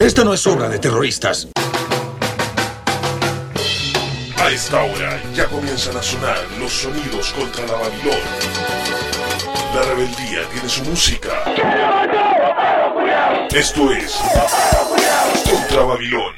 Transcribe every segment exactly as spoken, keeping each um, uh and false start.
Esto no es obra de terroristas. A esta hora ya comienzan a sonar los sonidos contra la Babilón. La rebeldía tiene su música. Esto es Contra Babilón.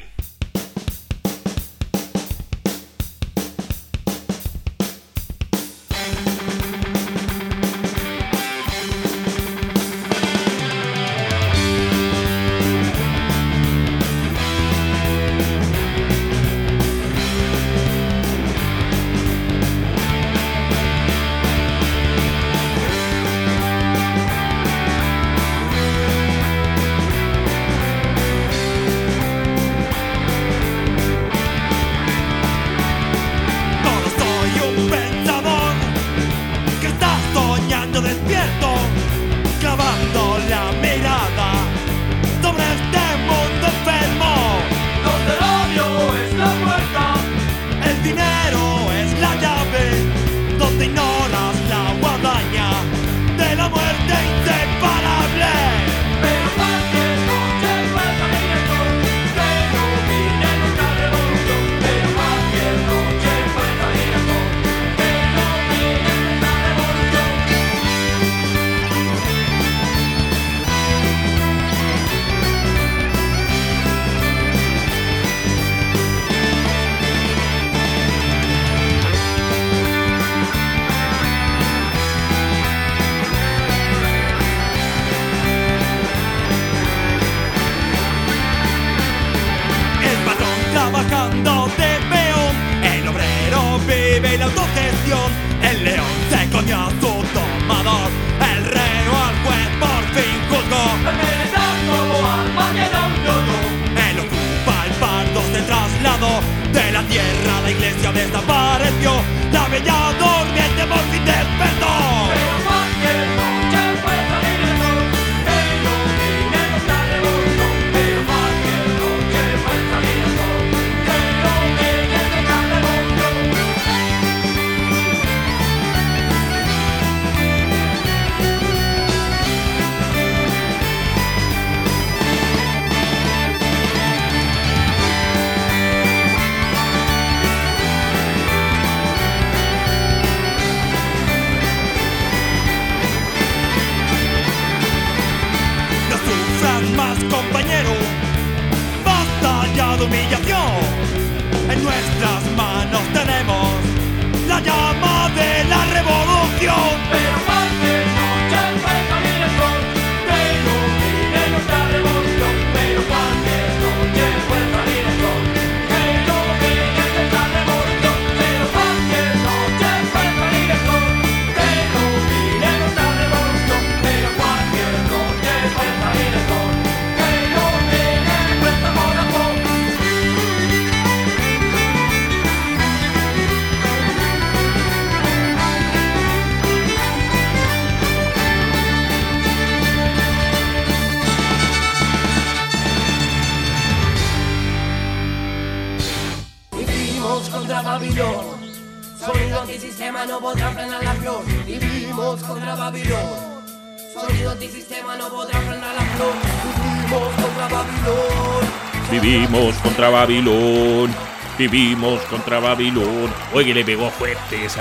Vivimos contra Babilón, vivimos contra Babilón. Oye, que le pegó fuerte esa,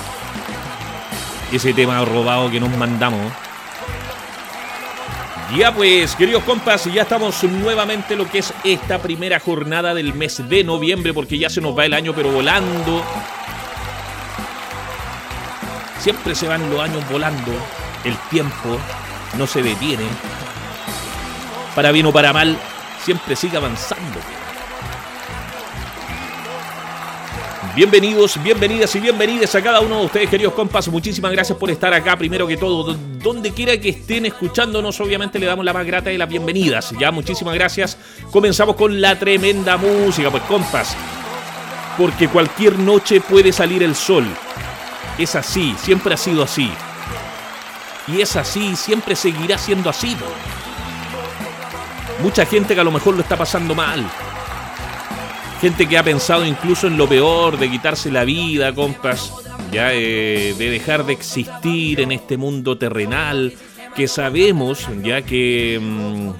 ese tema robado que nos mandamos. Ya pues, queridos compas, ya estamos nuevamente en lo que es esta primera jornada del mes de noviembre, porque ya se nos va el año, pero volando. Siempre se van los años volando, el tiempo no se detiene. Para bien o para mal, siempre sigue avanzando. Bienvenidos, bienvenidas y bienvenidas a cada uno de ustedes, queridos compas. Muchísimas gracias por estar acá, primero que todo. Donde quiera que estén escuchándonos, obviamente le damos la más grata de las bienvenidas. Ya, muchísimas gracias. Comenzamos con la tremenda música, pues compas. Porque cualquier noche puede salir el sol. Es así, siempre ha sido así. Y es así, siempre seguirá siendo así, ¿no? Mucha gente que a lo mejor lo está pasando mal. Gente que ha pensado incluso en lo peor, de quitarse la vida, compas, ya eh, de dejar de existir en este mundo terrenal, que sabemos ya que mmm,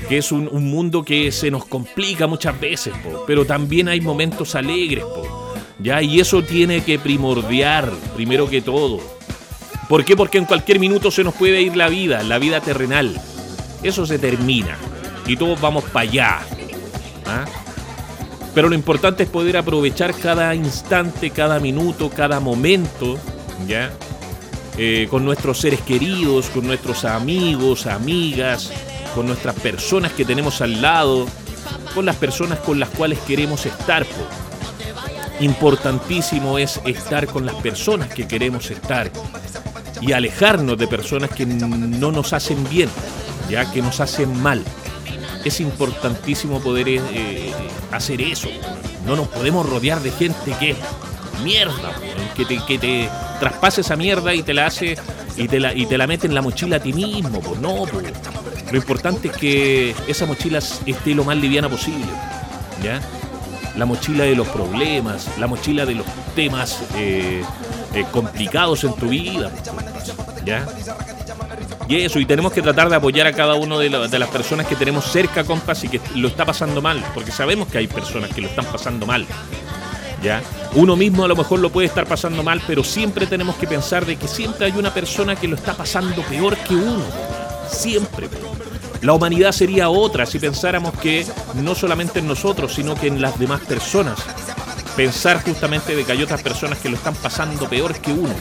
que es un, un mundo que se nos complica muchas veces, po, pero también hay momentos alegres, po, ¿ya? Y eso tiene que primordiar, primero que todo. ¿Por qué? Porque en cualquier minuto se nos puede ir la vida, la vida terrenal. Eso se termina y todos vamos para allá, ¿ah? Pero lo importante es poder aprovechar cada instante, cada minuto, cada momento, ¿ya? Eh, con nuestros seres queridos, con nuestros amigos, amigas, con nuestras personas que tenemos al lado, con las personas con las cuales queremos estar, po. Importantísimo es estar con las personas que queremos estar y alejarnos de personas que no nos hacen bien, ya que nos hacen mal. Es importantísimo poder eh, hacer eso. No nos podemos rodear de gente que es mierda, que te, que te traspase esa mierda y te la hace y te la, y te la mete en la mochila a ti mismo. Pues no, pues. Lo importante es que esa mochila esté lo más liviana posible, ¿ya? La mochila de los problemas, la mochila de los temas eh, eh, complicados en tu vida, ¿ya? Y eso, y tenemos que tratar de apoyar a cada uno de, la, de las personas que tenemos cerca, compas, y que lo está pasando mal, porque sabemos que hay personas que lo están pasando mal, ¿ya? Uno mismo a lo mejor lo puede estar pasando mal, pero siempre tenemos que pensar de que siempre hay una persona que lo está pasando peor que uno, siempre. La humanidad sería otra si pensáramos que no solamente en nosotros, sino que en las demás personas. Pensar justamente de que hay otras personas que lo están pasando peor que uno.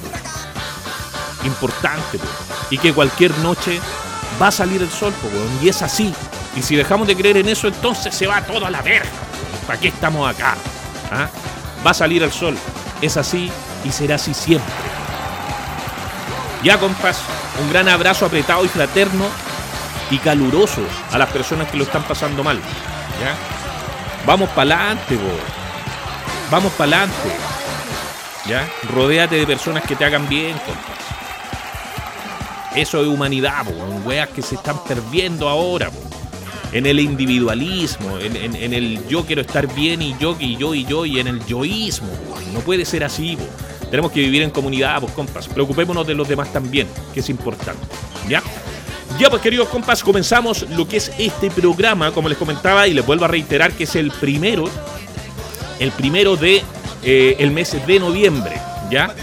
Importante, pues. Y que cualquier noche va a salir el sol, pues, y es así. Y si dejamos de creer en eso, entonces se va todo a la verga. ¿Para qué estamos acá? ¿Ah? Va a salir el sol. Es así y será así siempre. Ya, compas, un gran abrazo apretado y fraterno y caluroso a las personas que lo están pasando mal, ¿ya? Vamos para adelante, vamos para adelante, ¿ya? Rodéate de personas que te hagan bien, compas. Eso es humanidad, po, weas que se están perdiendo ahora, po. En el individualismo, en, en, en el yo quiero estar bien y yo y yo y yo y en el yoísmo, po. No puede ser así, po. Tenemos que vivir en comunidad, pues, compas. Preocupémonos de los demás también, que es importante, ¿ya? Ya, pues, queridos compas, comenzamos lo que es este programa, como les comentaba, y les vuelvo a reiterar que es el primero, el primero de eh, el mes de noviembre, ¿ya?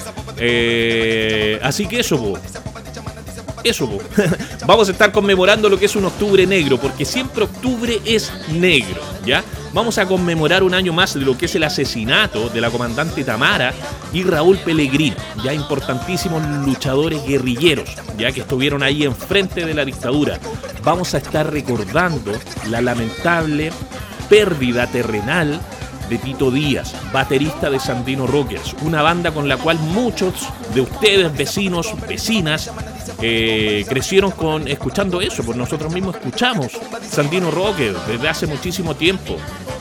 Eh, así que eso, po. Eso, po. Vamos a estar conmemorando lo que es un octubre negro, porque siempre octubre es negro, ¿ya? Vamos a conmemorar un año más de lo que es el asesinato de la comandante Tamara y Raúl Pellegrini, ya importantísimos luchadores guerrilleros, ya que estuvieron ahí enfrente de la dictadura. Vamos a estar recordando la lamentable pérdida terrenal de Tito Díaz, baterista de Sandino Rockers, una banda con la cual muchos de ustedes, vecinos, vecinas, eh, crecieron con escuchando eso, pues nosotros mismos escuchamos Sandino Rockers desde hace muchísimo tiempo.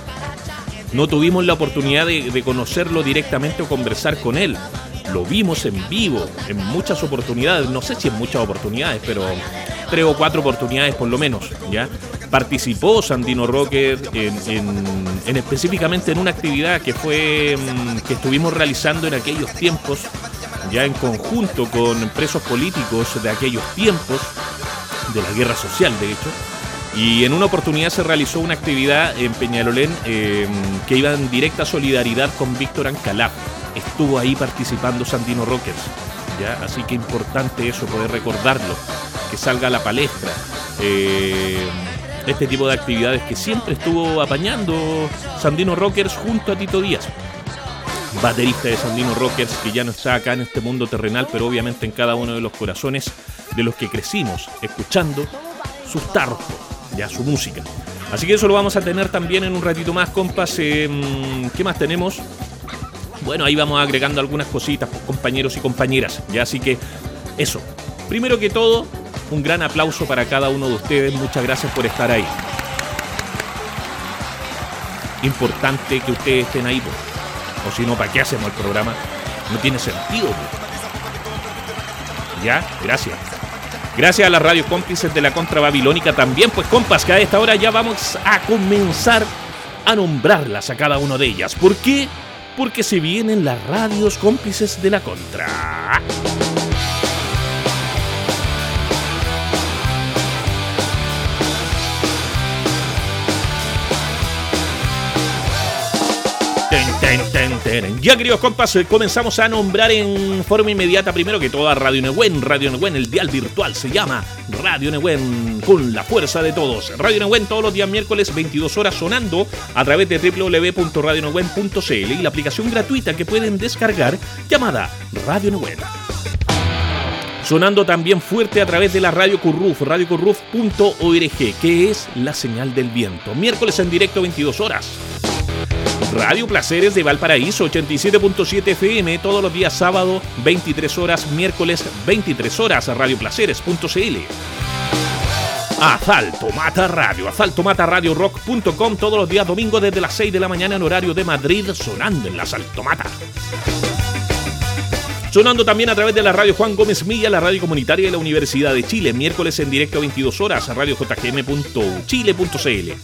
No tuvimos la oportunidad de, de conocerlo directamente o conversar con él. Lo vimos en vivo en muchas oportunidades, no sé si en muchas oportunidades, pero tres o cuatro oportunidades por lo menos, ¿ya? Participó Sandino Rocker en, en, en específicamente en una actividad que fue que estuvimos realizando en aquellos tiempos, ya en conjunto con presos políticos de aquellos tiempos, de la guerra social de hecho, y en una oportunidad se realizó una actividad en Peñalolén eh, que iba en directa solidaridad con Víctor Ancalá. Estuvo ahí participando Sandino Rockers, ¿ya? Así que importante eso, poder recordarlo, que salga a la palestra. Eh, este tipo de actividades que siempre estuvo apañando Sandino Rockers junto a Tito Díaz, baterista de Sandino Rockers, que ya no está acá en este mundo terrenal, pero obviamente en cada uno de los corazones de los que crecimos escuchando sus tarros, ya su música. Así que eso lo vamos a tener también en un ratito más, compas. Eh, ¿Qué más tenemos? Bueno, ahí vamos agregando algunas cositas, pues, compañeros y compañeras. Ya, así que eso. Primero que todo, un gran aplauso para cada uno de ustedes. Muchas gracias por estar ahí. Importante que ustedes estén ahí, pues. O si no, ¿para qué hacemos el programa? No tiene sentido, pues. Ya, gracias. Gracias a las radios cómplices de la Contra Babilónica también, pues, compas, que a esta hora ya vamos a comenzar a nombrarlas a cada una de ellas. ¿Por qué? Porque se vienen las radios cómplices de la Contra. ten, ten, ten. Ya, queridos compas, comenzamos a nombrar en forma inmediata, primero que todo, a Radio Nehuen. Radio Nehuen, el dial virtual se llama Radio Nehuen, con la fuerza de todos. Radio Nehuen todos los días miércoles, veintidós horas, sonando a través de doble u doble u doble u punto radio nehuen punto c l y la aplicación gratuita que pueden descargar llamada Radio Nehuen. Sonando también fuerte a través de la Radio Curruf, radio curruf punto org, que es la señal del viento. Miércoles en directo, veintidós horas. Radio Placeres de Valparaíso, ochenta y siete punto siete F M, todos los días sábado, veintitrés horas, miércoles, veintitrés horas, radio placeres punto c l. Asalto Mata Radio, asalto mata radio rock punto com, todos los días domingo desde las seis de la mañana en horario de Madrid, sonando en la Asalto Mata. Sonando también a través de la radio Juan Gómez Milla, la radio comunitaria de la Universidad de Chile, miércoles en directo, veintidós horas, radio j g m punto chile punto c l.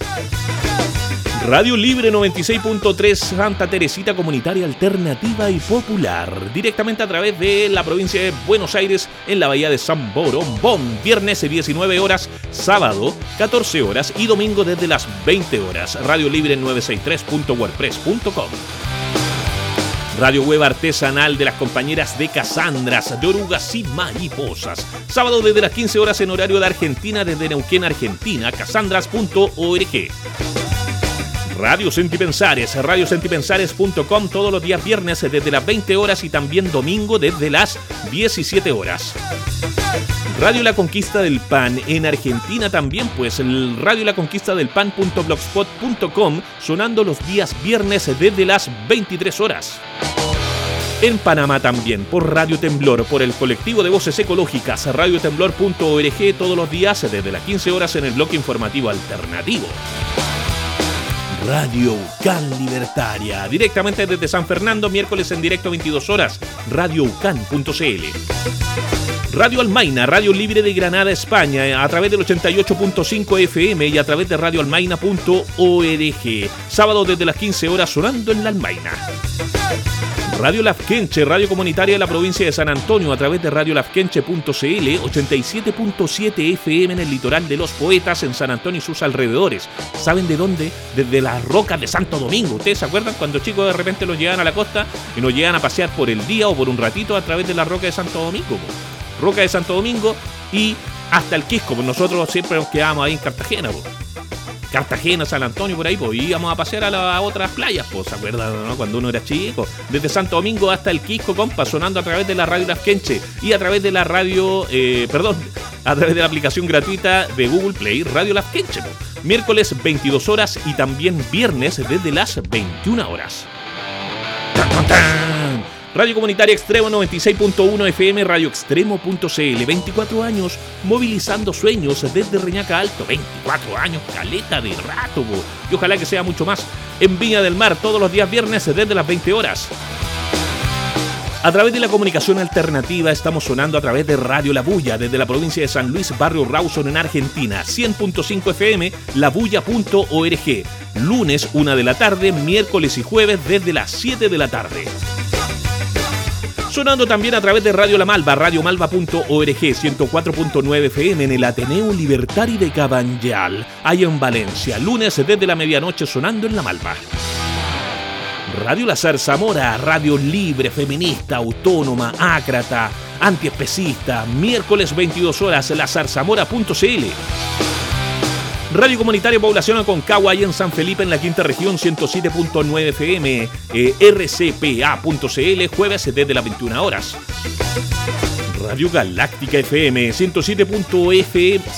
Radio Libre noventa y seis punto tres, Santa Teresita, comunitaria, alternativa y popular, directamente a través de la provincia de Buenos Aires, en la bahía de San Borombón, viernes diecinueve horas, sábado catorce horas y domingo desde las veinte horas. Radio Libre novecientos sesenta y tres punto wordpress punto com. Radio Web Artesanal de las compañeras de Casandras, de Orugas y Mariposas. Sábado desde las quince horas en horario de Argentina, desde Neuquén, Argentina, casandras punto org. Radio Sentipensares, radio sentipensares punto com, todos los días viernes desde las veinte horas y también domingo desde las diecisiete horas. Radio La Conquista del Pan en Argentina también, pues el radio la conquista del pan punto blogspot punto com, sonando los días viernes desde las veintitrés horas. En Panamá también, por Radio Temblor, por el colectivo de voces ecológicas, radio temblor punto org, todos los días desde las quince horas en el bloque informativo alternativo. Radio Ucán Libertaria, directamente desde San Fernando, miércoles en directo, veintidós horas, radio ucán punto c l. Radio Almaina, radio libre de Granada, España, a través del ochenta y ocho punto cinco F M y a través de radio almaina punto org. Sábado desde las quince horas, sonando en la Almaina. Radio Lafkenche, radio comunitaria de la provincia de San Antonio, a través de radio lafkenche punto c l, ochenta y siete punto siete F M en el litoral de Los Poetas, en San Antonio y sus alrededores. ¿Saben de dónde? Desde las rocas de Santo Domingo. ¿Ustedes se acuerdan cuando chicos de repente los llevan a la costa y nos llegan a pasear por el día o por un ratito a través de la roca de Santo Domingo? Roca de Santo Domingo y hasta el Quisco, pues nosotros siempre nos quedábamos ahí en Cartagena, pues. Cartagena, San Antonio, por ahí, pues íbamos a pasear a las otras playas, pues, ¿se acuerdan, no? Cuando uno era chico, desde Santo Domingo hasta el Quisco, compa, sonando a través de la radio Lafkenche y a través de la radio, eh, perdón, a través de la aplicación gratuita de Google Play, Radio Lafkenche, pues. Miércoles veintidós horas y también viernes desde las veintiuna horas. ¡Tan, tan, tan! Radio Comunitaria Extremo noventa y seis punto uno F M, radio extremo punto c l, veinticuatro años movilizando sueños desde Reñaca Alto, veinticuatro años, caleta de rato, bo. Y ojalá que sea mucho más. En Viña del Mar, todos los días viernes desde las veinte horas. A través de la comunicación alternativa estamos sonando a través de Radio La Bulla, desde la provincia de San Luis, barrio Rawson en Argentina, cien punto cinco F M, labulla punto org. Lunes una de la tarde, miércoles y jueves desde las siete de la tarde. Sonando también a través de Radio La Malva, radio malva punto org, ciento cuatro punto nueve F M en el Ateneo Libertari de Cabanyal, allá en Valencia, lunes desde la medianoche, sonando en La Malva. Radio La Zarzamora, radio libre, feminista, autónoma, ácrata, antiespecista, miércoles veintidós horas, la zarzamora punto c l. Radio Comunitaria Población Aconcagua, ahí en San Felipe, en la quinta región, ciento siete punto nueve F M, eh, r c p a punto c l, jueves desde las veintiuna horas. Radio Galáctica F M, ciento siete punto f m,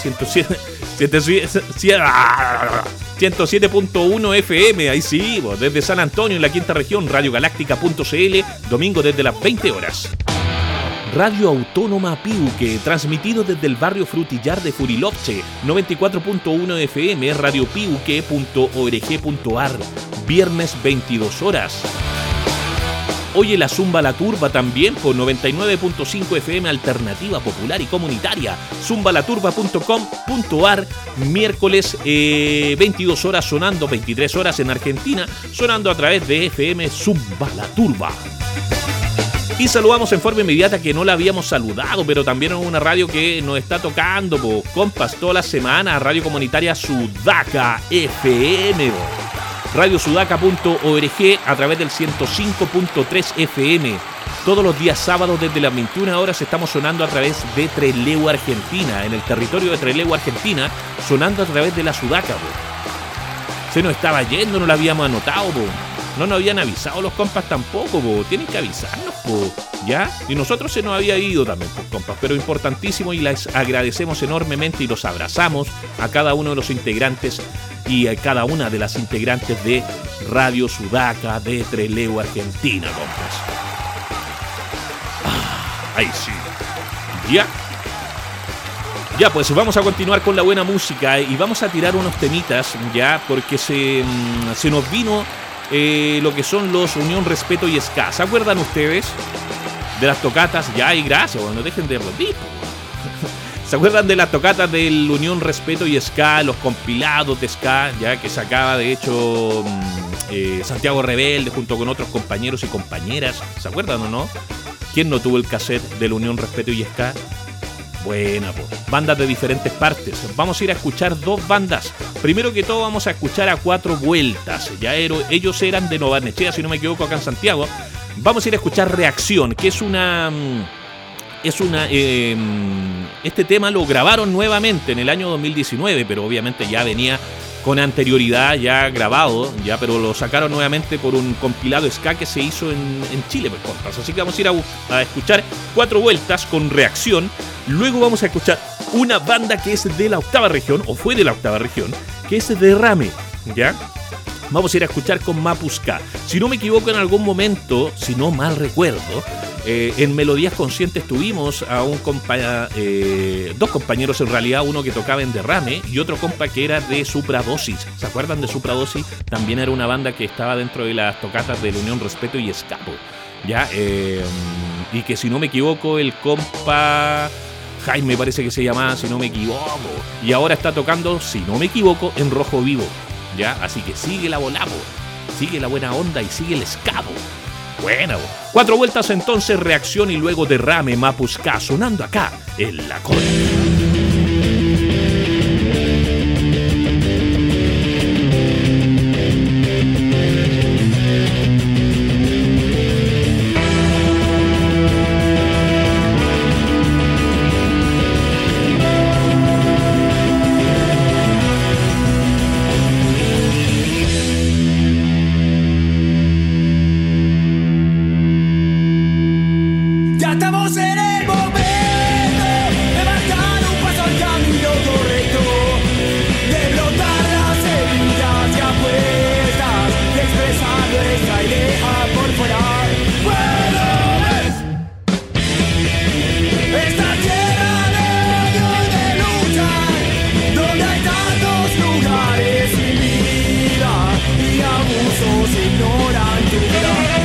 ciento siete punto uno F M, ahí sí, desde San Antonio, en la quinta región, radio galáctica punto c l, domingo desde las veinte horas. Radio Autónoma Piuque, transmitido desde el barrio Frutillar de Furilovche, noventa y cuatro punto uno F M, radio piuque punto org punto a r, viernes veintidós horas. Oye la Zumba La Turba también por noventa y nueve punto cinco F M, alternativa popular y comunitaria, zumba la turba punto com punto a r, miércoles eh, veintidós horas sonando, veintitrés horas en Argentina, sonando a través de F M Zumba La Turba. Y saludamos en forma inmediata, que no la habíamos saludado, pero también es una radio que nos está tocando, po, compas, toda la semana, Radio Comunitaria Sudaca F M. radio sudaca punto org, a través del ciento cinco punto tres F M. Todos los días sábados desde las veintiuna horas estamos sonando a través de Trelew, Argentina, en el territorio de Trelew, Argentina, sonando a través de la Sudaca, po. Se nos estaba yendo, no lo habíamos anotado, po. No nos habían avisado los compas tampoco, po. Tienen que avisarnos, po. ¿Ya? Y nosotros se nos había ido también, pues, compas, pero importantísimo, y les agradecemos enormemente y los abrazamos a cada uno de los integrantes y a cada una de las integrantes de Radio Sudaca de Trelew, Argentina, compas. Ah, ahí sí. ¿Ya? Ya, pues vamos a continuar con la buena música y vamos a tirar unos temitas, ya, porque se, se nos vino eh, lo que son los Unión, Respeto y Ska. ¿Se acuerdan ustedes de las tocatas? Ya, y gracias, bueno, dejen de reír. ¿Se acuerdan de las tocatas del Unión, Respeto y Ska? Los compilados de Ska, ya que sacaba de hecho eh, Santiago Rebelde junto con otros compañeros y compañeras. ¿Se acuerdan o no? ¿Quién no tuvo el cassette del Unión, Respeto y Ska? Buena, pues. Bandas de diferentes partes. Vamos a ir a escuchar dos bandas. Primero que todo vamos a escuchar a Cuatro Vueltas. Ya ero, ellos eran de Nova Barnechea, si no me equivoco, acá en Santiago. Vamos a ir a escuchar Reacción, que es una... Es una... Eh, este tema lo grabaron nuevamente en el año dos mil diecinueve, pero obviamente ya venía con anterioridad ya grabado, ya, pero lo sacaron nuevamente por un compilado ska que se hizo en, en Chile, pues, compas. Así que vamos a ir a, a escuchar Cuatro Vueltas con Reacción. Luego vamos a escuchar una banda que es de la octava región, o fue de la octava región, que es Derrame, ¿ya? Vamos a ir a escuchar con Mapusca. Si no me equivoco, en algún momento, si no mal recuerdo, eh, en Melodías Conscientes tuvimos a un compa, eh, dos compañeros en realidad, uno que tocaba en Derrame y otro compa que era de Supradosis. ¿Se acuerdan de Supradosis? También era una banda que estaba dentro de las tocatas de la Unión, Respeto y Escapo, ¿ya? Eh, y que si no me equivoco, el compa Jaime parece que se llamaba, si no me equivoco, y ahora está tocando, si no me equivoco, en Rojo Vivo, ¿ya? Así que sigue la volabo, sigue la buena onda y sigue el escabo. Bueno, Cuatro Vueltas entonces, Reacción y luego Derrame, Mapusca, sonando acá en La Cola. Estamos en el momento de marcar un paso al camino correcto, de brotar las semillas y apuestas, de expresar nuestra idea por fuera. ¡Bueno, ves! Esta tierra de odio y de lucha, donde hay tantos lugares sin vida y abusos ignorantes.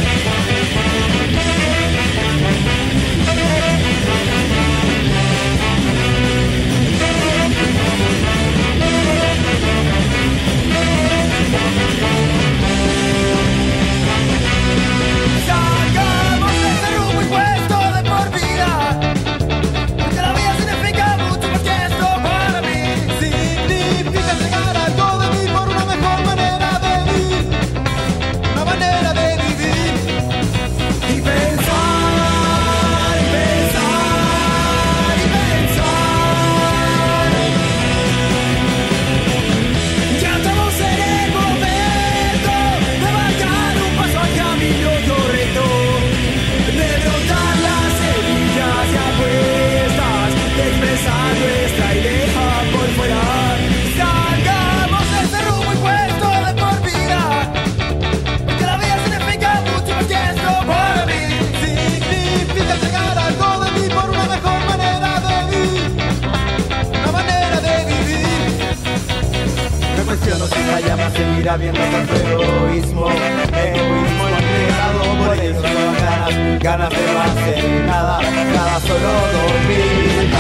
Seguirá viendo tanto egoísmo, egoísmo entregado por ellos, ganas, ganas de más en nada, nada, solo dormir.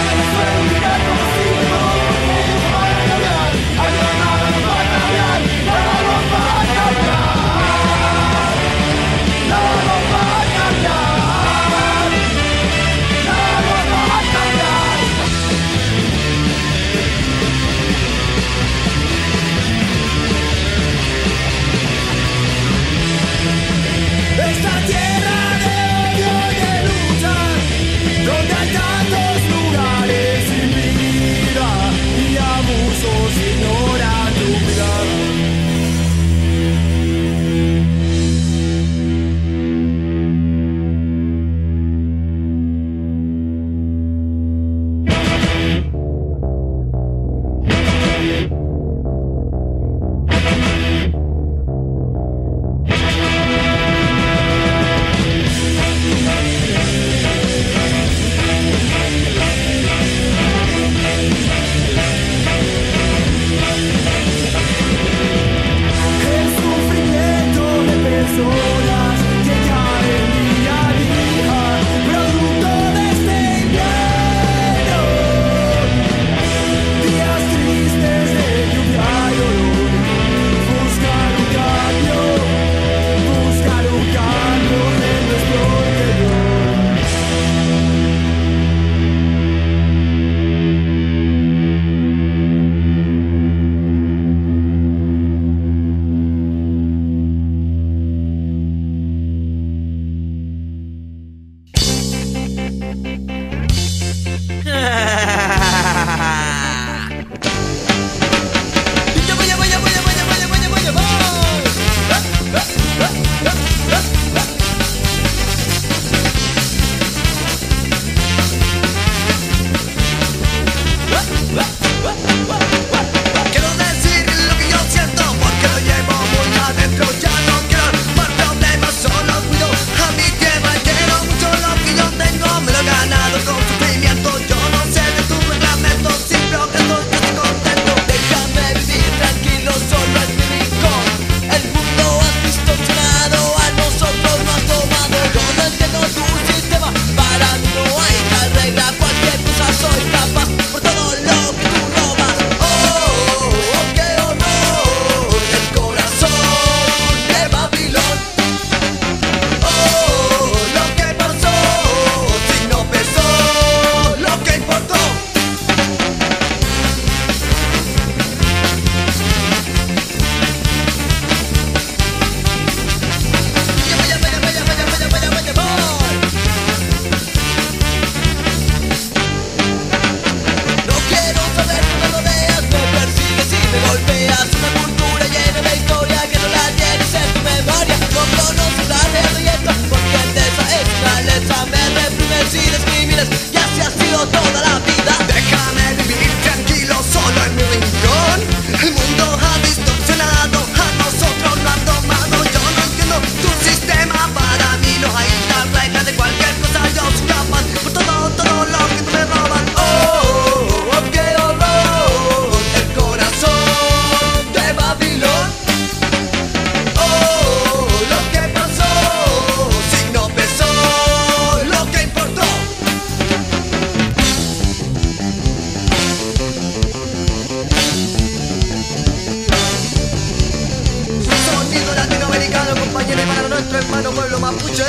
y para nuestro hermano pueblo mapuche.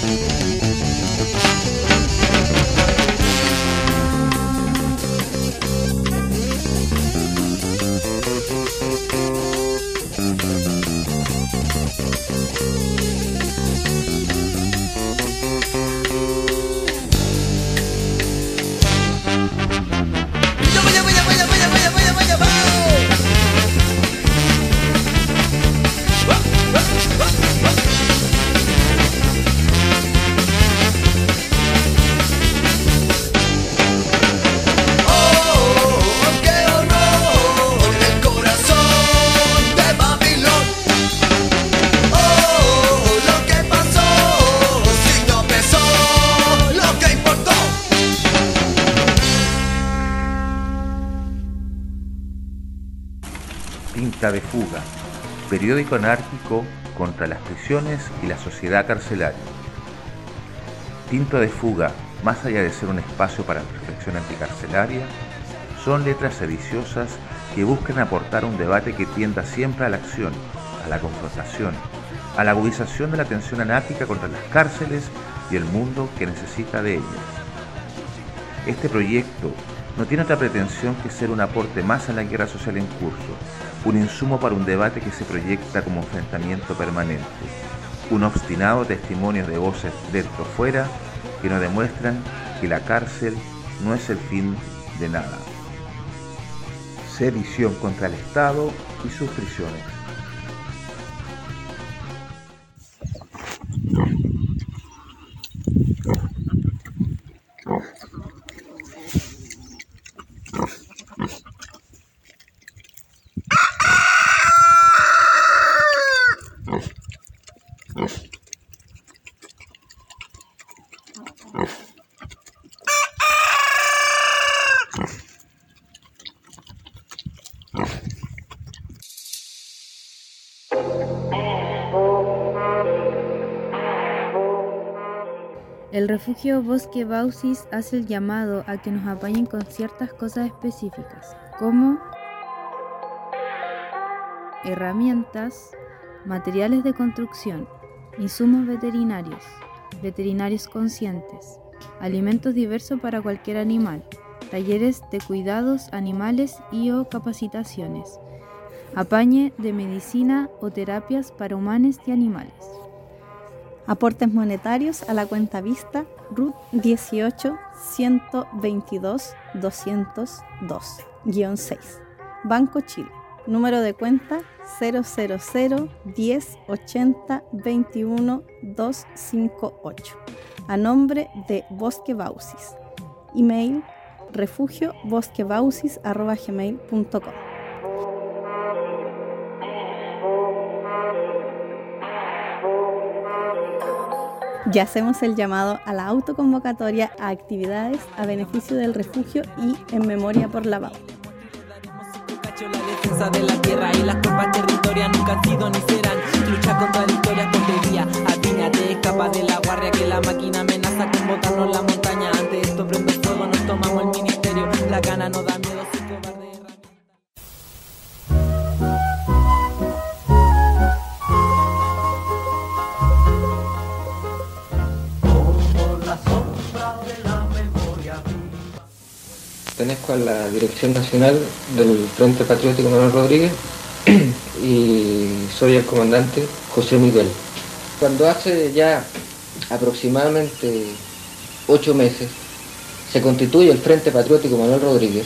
Tinta de Fuga, periódico anárquico contra las prisiones y la sociedad carcelaria. Tinta de Fuga, más allá de ser un espacio para la reflexión anticarcelaria, son letras sediciosas que buscan aportar un debate que tienda siempre a la acción, a la confrontación, a la agudización de la tensión anárquica contra las cárceles y el mundo que necesita de ellas. Este proyecto no tiene otra pretensión que ser un aporte más a la guerra social en curso, un insumo para un debate que se proyecta como enfrentamiento permanente, un obstinado testimonio de voces dentro o fuera que nos demuestran que la cárcel no es el fin de nada. Sedición contra el Estado y sus prisiones. El refugio Bosque Bausis hace el llamado a que nos apañen con ciertas cosas específicas, como herramientas, materiales de construcción, insumos veterinarios, veterinarios conscientes, alimentos diversos para cualquier animal, talleres de cuidados animales y o capacitaciones, apañe de medicina o terapias para humanos y animales. Aportes monetarios a la cuenta vista R U T dieciocho, ciento veintidós, doscientos dos, guión seis. Banco Chile. Número de cuenta cero cero cero, diez, ochenta, veintiuno, doscientos cincuenta y ocho. A nombre de Bosque Bausis. Email refugio bosquebausis arroba gmail punto com. Ya hacemos el llamado a la autoconvocatoria a actividades a beneficio del refugio y en memoria por la B A U. La defensa de la tierra y las copas territorias nunca han sido ni serán. Lucha contra victorias con teoría. Apiñate, escapa de la guardia que la máquina amenaza con botarnos la montaña. Ante esto prendo fuego, nos tomamos el ministerio. La gana no da miedo, soy cobarde. Pertenezco a la Dirección Nacional del Frente Patriótico Manuel Rodríguez y soy el comandante José Miguel. Cuando hace ya aproximadamente ocho meses se constituye el Frente Patriótico Manuel Rodríguez,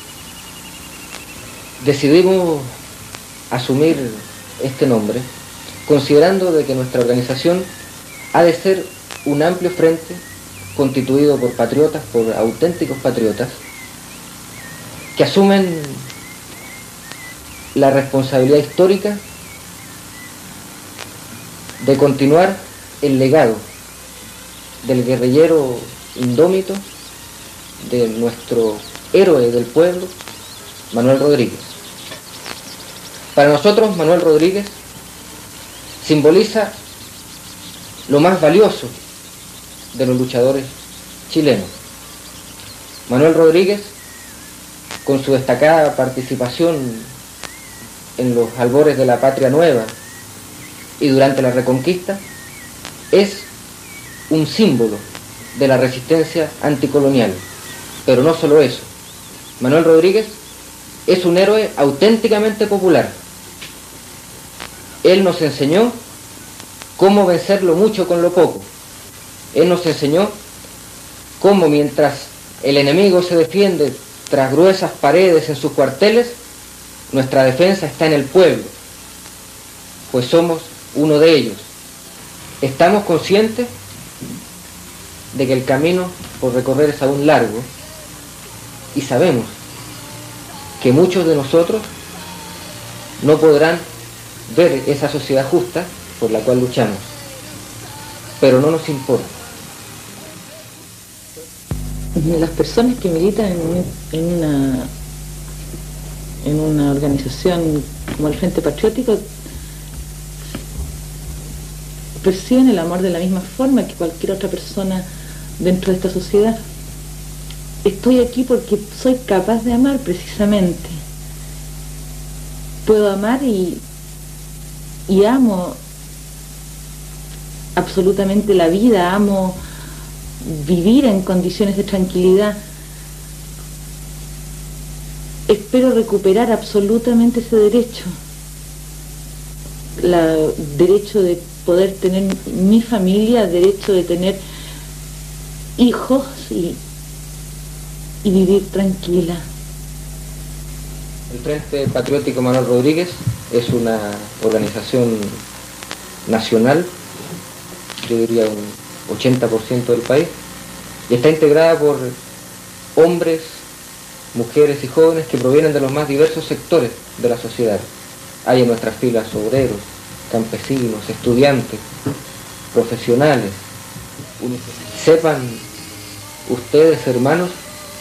decidimos asumir este nombre considerando de que nuestra organización ha de ser un amplio frente constituido por patriotas, por auténticos patriotas, que asumen la responsabilidad histórica de continuar el legado del guerrillero indómito, de nuestro héroe del pueblo, Manuel Rodríguez. Para nosotros, Manuel Rodríguez simboliza lo más valioso de los luchadores chilenos. Manuel Rodríguez, con su destacada participación en los albores de la Patria Nueva y durante la Reconquista, es un símbolo de la resistencia anticolonial. Pero no solo eso, Manuel Rodríguez es un héroe auténticamente popular. Él nos enseñó cómo vencer lo mucho con lo poco. Él nos enseñó cómo mientras el enemigo se defiende tras gruesas paredes en sus cuarteles, nuestra defensa está en el pueblo, pues somos uno de ellos. Estamos conscientes de que el camino por recorrer es aún largo y sabemos que muchos de nosotros no podrán ver esa sociedad justa por la cual luchamos, pero no nos importa. Las personas que militan en, un, en, una, en una organización como el Frente Patriótico perciben el amor de la misma forma que cualquier otra persona dentro de esta sociedad. Estoy aquí porque soy capaz de amar, precisamente. Puedo amar y, y amo absolutamente la vida, amo vivir en condiciones de tranquilidad. Espero recuperar absolutamente ese derecho, el derecho de poder tener mi familia, el derecho de tener hijos y, y vivir tranquila. El Frente Patriótico Manuel Rodríguez es una organización nacional, yo diría un ochenta por ciento del país, y está integrada por hombres, mujeres y jóvenes que provienen de los más diversos sectores de la sociedad. Hay en nuestras filas obreros, campesinos, estudiantes, profesionales. Sepan ustedes, hermanos,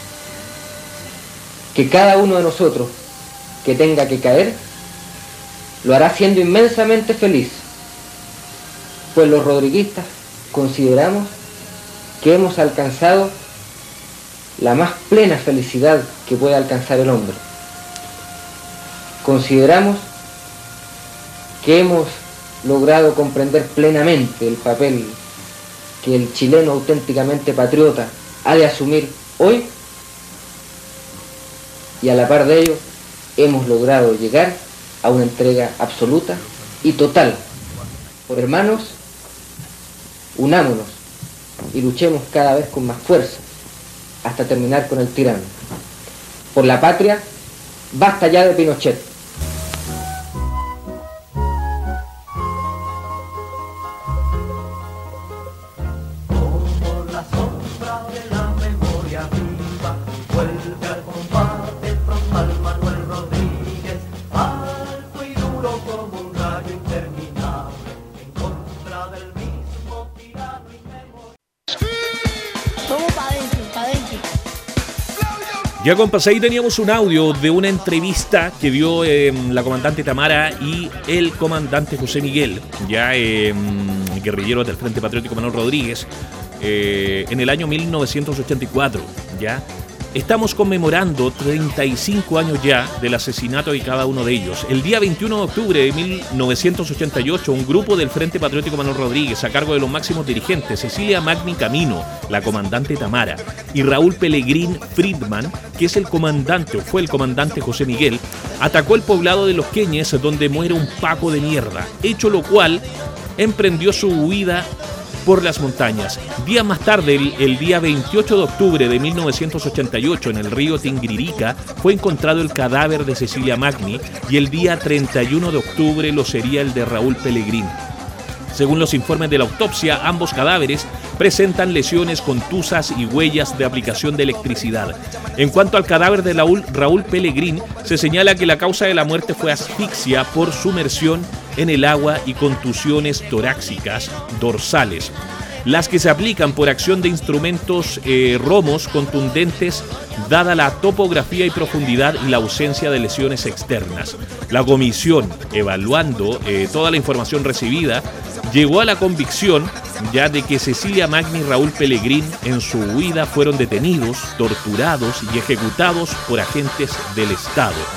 que cada uno de nosotros que tenga que caer, lo hará siendo inmensamente feliz, pues los rodriguistas consideramos que hemos alcanzado la más plena felicidad que puede alcanzar el hombre. Consideramos que hemos logrado comprender plenamente el papel que el chileno auténticamente patriota ha de asumir hoy, y a la par de ello hemos logrado llegar a una entrega absoluta y total. Por hermanos, unámonos y luchemos cada vez con más fuerza hasta terminar con el tirano. Por la patria, basta ya de Pinochet. Ya, compas, ahí teníamos un audio de una entrevista que dio eh, la comandante Tamara y el comandante José Miguel, ya eh, guerrillero del Frente Patriótico Manuel Rodríguez, eh, en el año mil novecientos ochenta y cuatro. Ya estamos conmemorando treinta y cinco años ya del asesinato de cada uno de ellos. El día veintiuno de octubre de mil novecientos ochenta y ocho, un grupo del Frente Patriótico Manuel Rodríguez, a cargo de los máximos dirigentes Cecilia Magni Camino, la comandante Tamara, y Raúl Pellegrín Friedman, que es el comandante o fue el comandante José Miguel, atacó el poblado de Los Queñes, donde muere un Paco de mierda, hecho lo cual emprendió su huida por las montañas. Días más tarde, el, el día veintiocho de octubre de mil novecientos ochenta y ocho, en el río Tinguiririca, fue encontrado el cadáver de Cecilia Magni, y el día treinta y uno de octubre lo sería el de Raúl Pellegrín. Según los informes de la autopsia, ambos cadáveres presentan lesiones contusas y huellas de aplicación de electricidad. En cuanto al cadáver de Raúl, Raúl Pellegrín, se señala que la causa de la muerte fue asfixia por sumersión en el agua y contusiones torácicas dorsales, las que se aplican por acción de instrumentos eh, romos contundentes, dada la topografía y profundidad y la ausencia de lesiones externas. La comisión, evaluando eh, toda la información recibida, llegó a la convicción ya de que Cecilia Magni y Raúl Pellegrín en su huida fueron detenidos, torturados y ejecutados por agentes del Estado.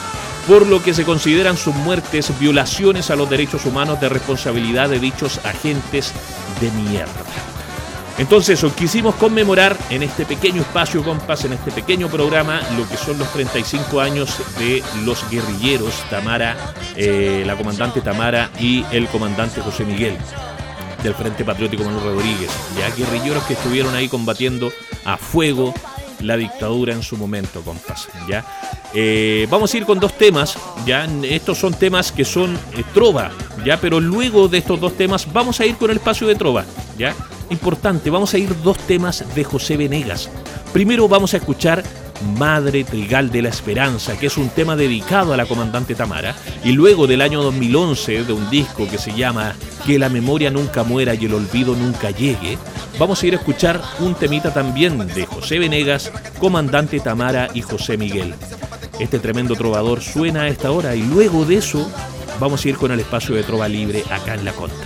por lo que se consideran sus muertes violaciones a los derechos humanos de responsabilidad de dichos agentes de mierda. Entonces, eso, quisimos conmemorar en este pequeño espacio, compas, en este pequeño programa, lo que son los treinta y cinco años de los guerrilleros Tamara, eh, la comandante Tamara y el comandante José Miguel del Frente Patriótico Manuel Rodríguez, ya guerrilleros que estuvieron ahí combatiendo a fuego la dictadura en su momento, compas, ya. Eh, vamos a ir con dos temas, ya. Estos son temas que son eh, trova, ya, pero luego de estos dos temas vamos a ir con el espacio de trova, ya. Importante, vamos a ir dos temas de José Venegas. Primero vamos a escuchar Madre Trigal de la Esperanza, que es un tema dedicado a la comandante Tamara, y luego del año dos mil once, de un disco que se llama Que la memoria nunca muera y el olvido nunca llegue, vamos a ir a escuchar un temita también de José Venegas, comandante Tamara y José Miguel. Este tremendo trovador suena a esta hora, y luego de eso vamos a ir con el espacio de trova libre acá en La Contra.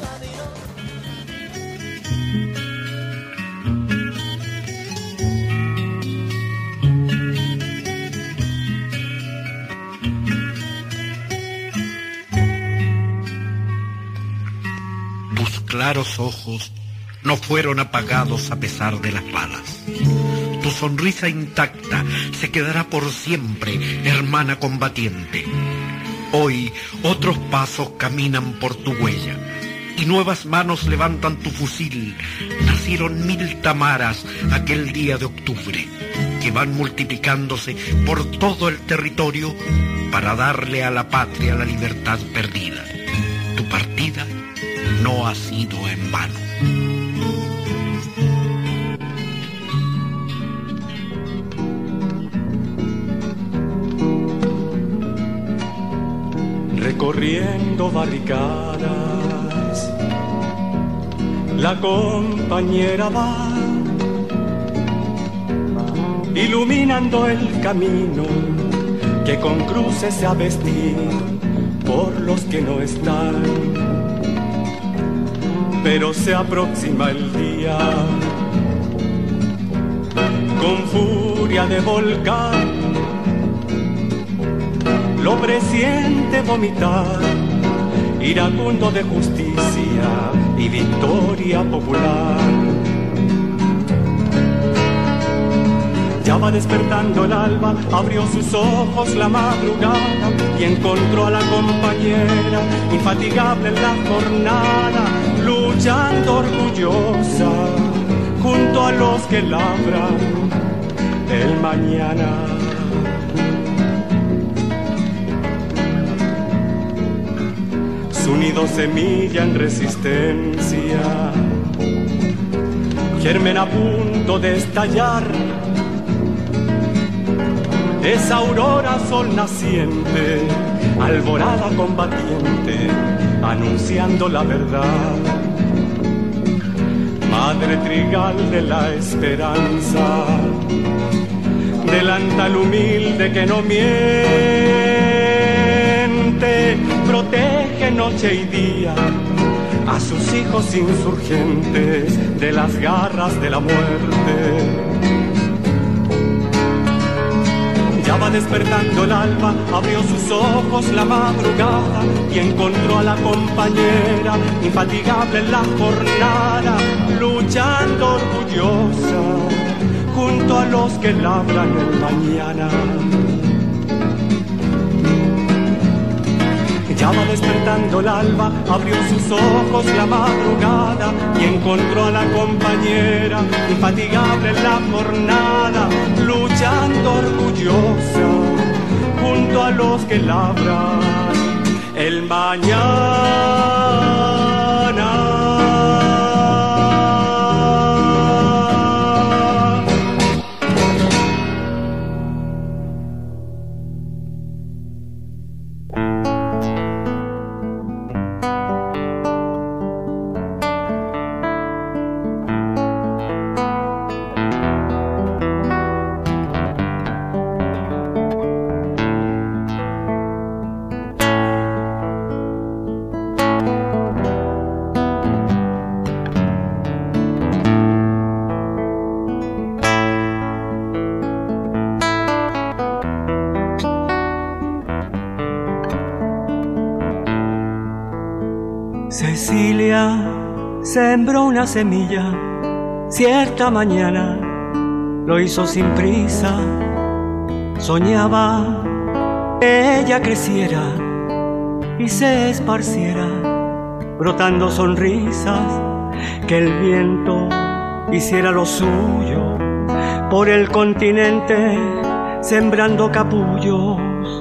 Claros ojos no fueron apagados a pesar de las balas. Tu sonrisa intacta se quedará por siempre, hermana combatiente. Hoy otros pasos caminan por tu huella y nuevas manos levantan tu fusil. Nacieron mil Tamaras aquel día de octubre, que van multiplicándose por todo el territorio para darle a la patria la libertad perdida. Tu partida no ha sido en vano. Recorriendo barricadas, la compañera va iluminando el camino que con cruces se ha vestido por los que no están. Pero se aproxima el día con furia de volcán, lo presiente vomitar, iracundo de justicia y victoria popular. Ya va despertando el alba, abrió sus ojos la madrugada y encontró a la compañera infatigable en la jornada, luchando orgullosa junto a los que labran el mañana. Su nido semilla en resistencia, germen a punto de estallar. Es aurora sol naciente, alborada combatiente, anunciando la verdad. Madre trigal de la esperanza, delantal humilde que no miente, protege noche y día a sus hijos insurgentes de las garras de la muerte. Ya va despertando el alba, abrió sus ojos la madrugada y encontró a la compañera infatigable en la jornada, luchando orgullosa junto a los que labran el mañana. Ya va despertando el alba, abrió sus ojos la madrugada y encontró a la compañera infatigable en la jornada, luchando orgullosa junto a los que labran el mañana. Cecilia sembró una semilla, cierta mañana lo hizo sin prisa. Soñaba que ella creciera y se esparciera, brotando sonrisas, que el viento hiciera lo suyo por el continente, sembrando capullos.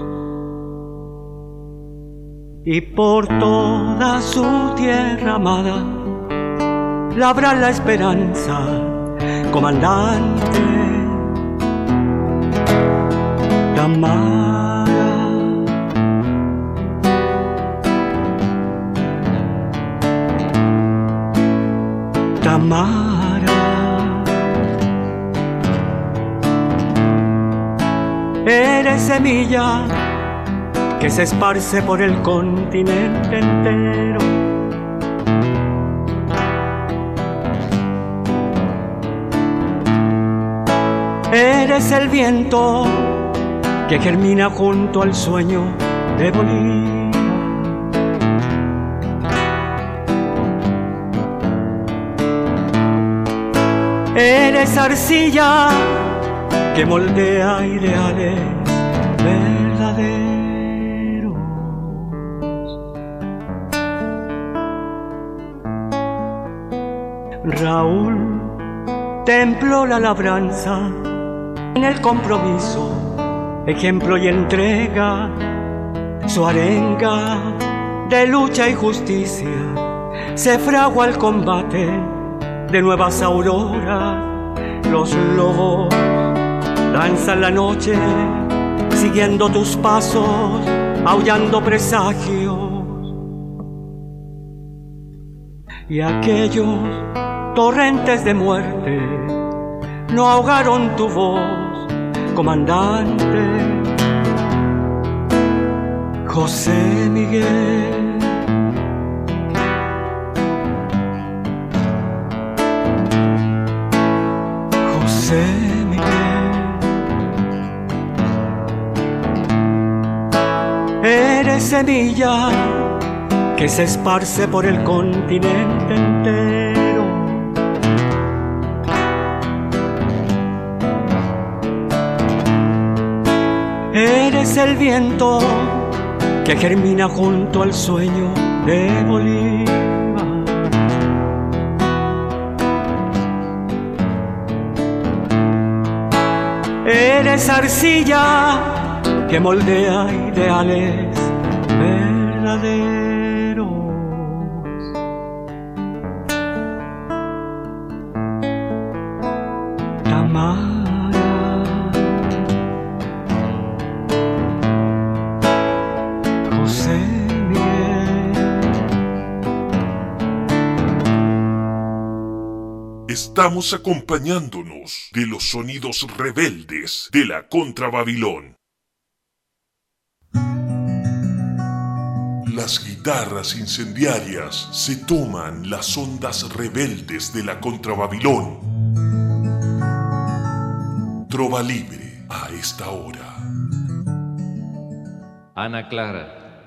Y por toda su tierra amada labrar la esperanza, comandante Tamara. Tamara, eres semilla que se esparce por el continente entero. Eres el viento que germina junto al sueño de Bolívar. Eres arcilla que moldea ideales verdaderos. Raúl templó la labranza en el compromiso, ejemplo y entrega, su arenga de lucha y justicia se fragua al combate de nuevas auroras. Los lobos danzan la noche siguiendo tus pasos, aullando presagios, y aquellos torrentes de muerte no ahogaron tu voz, comandante José Miguel. José Miguel, eres semilla que se esparce por el continente entero. Eres el viento que germina junto al sueño de Bolívar. Eres arcilla que moldea ideales verdaderos. Tamara, José Miguel. Estamos acompañándonos de los sonidos rebeldes de la Contrababilón. Las guitarras incendiarias se toman las ondas rebeldes de la Contrababilón. Trova libre a esta hora. Ana Clara.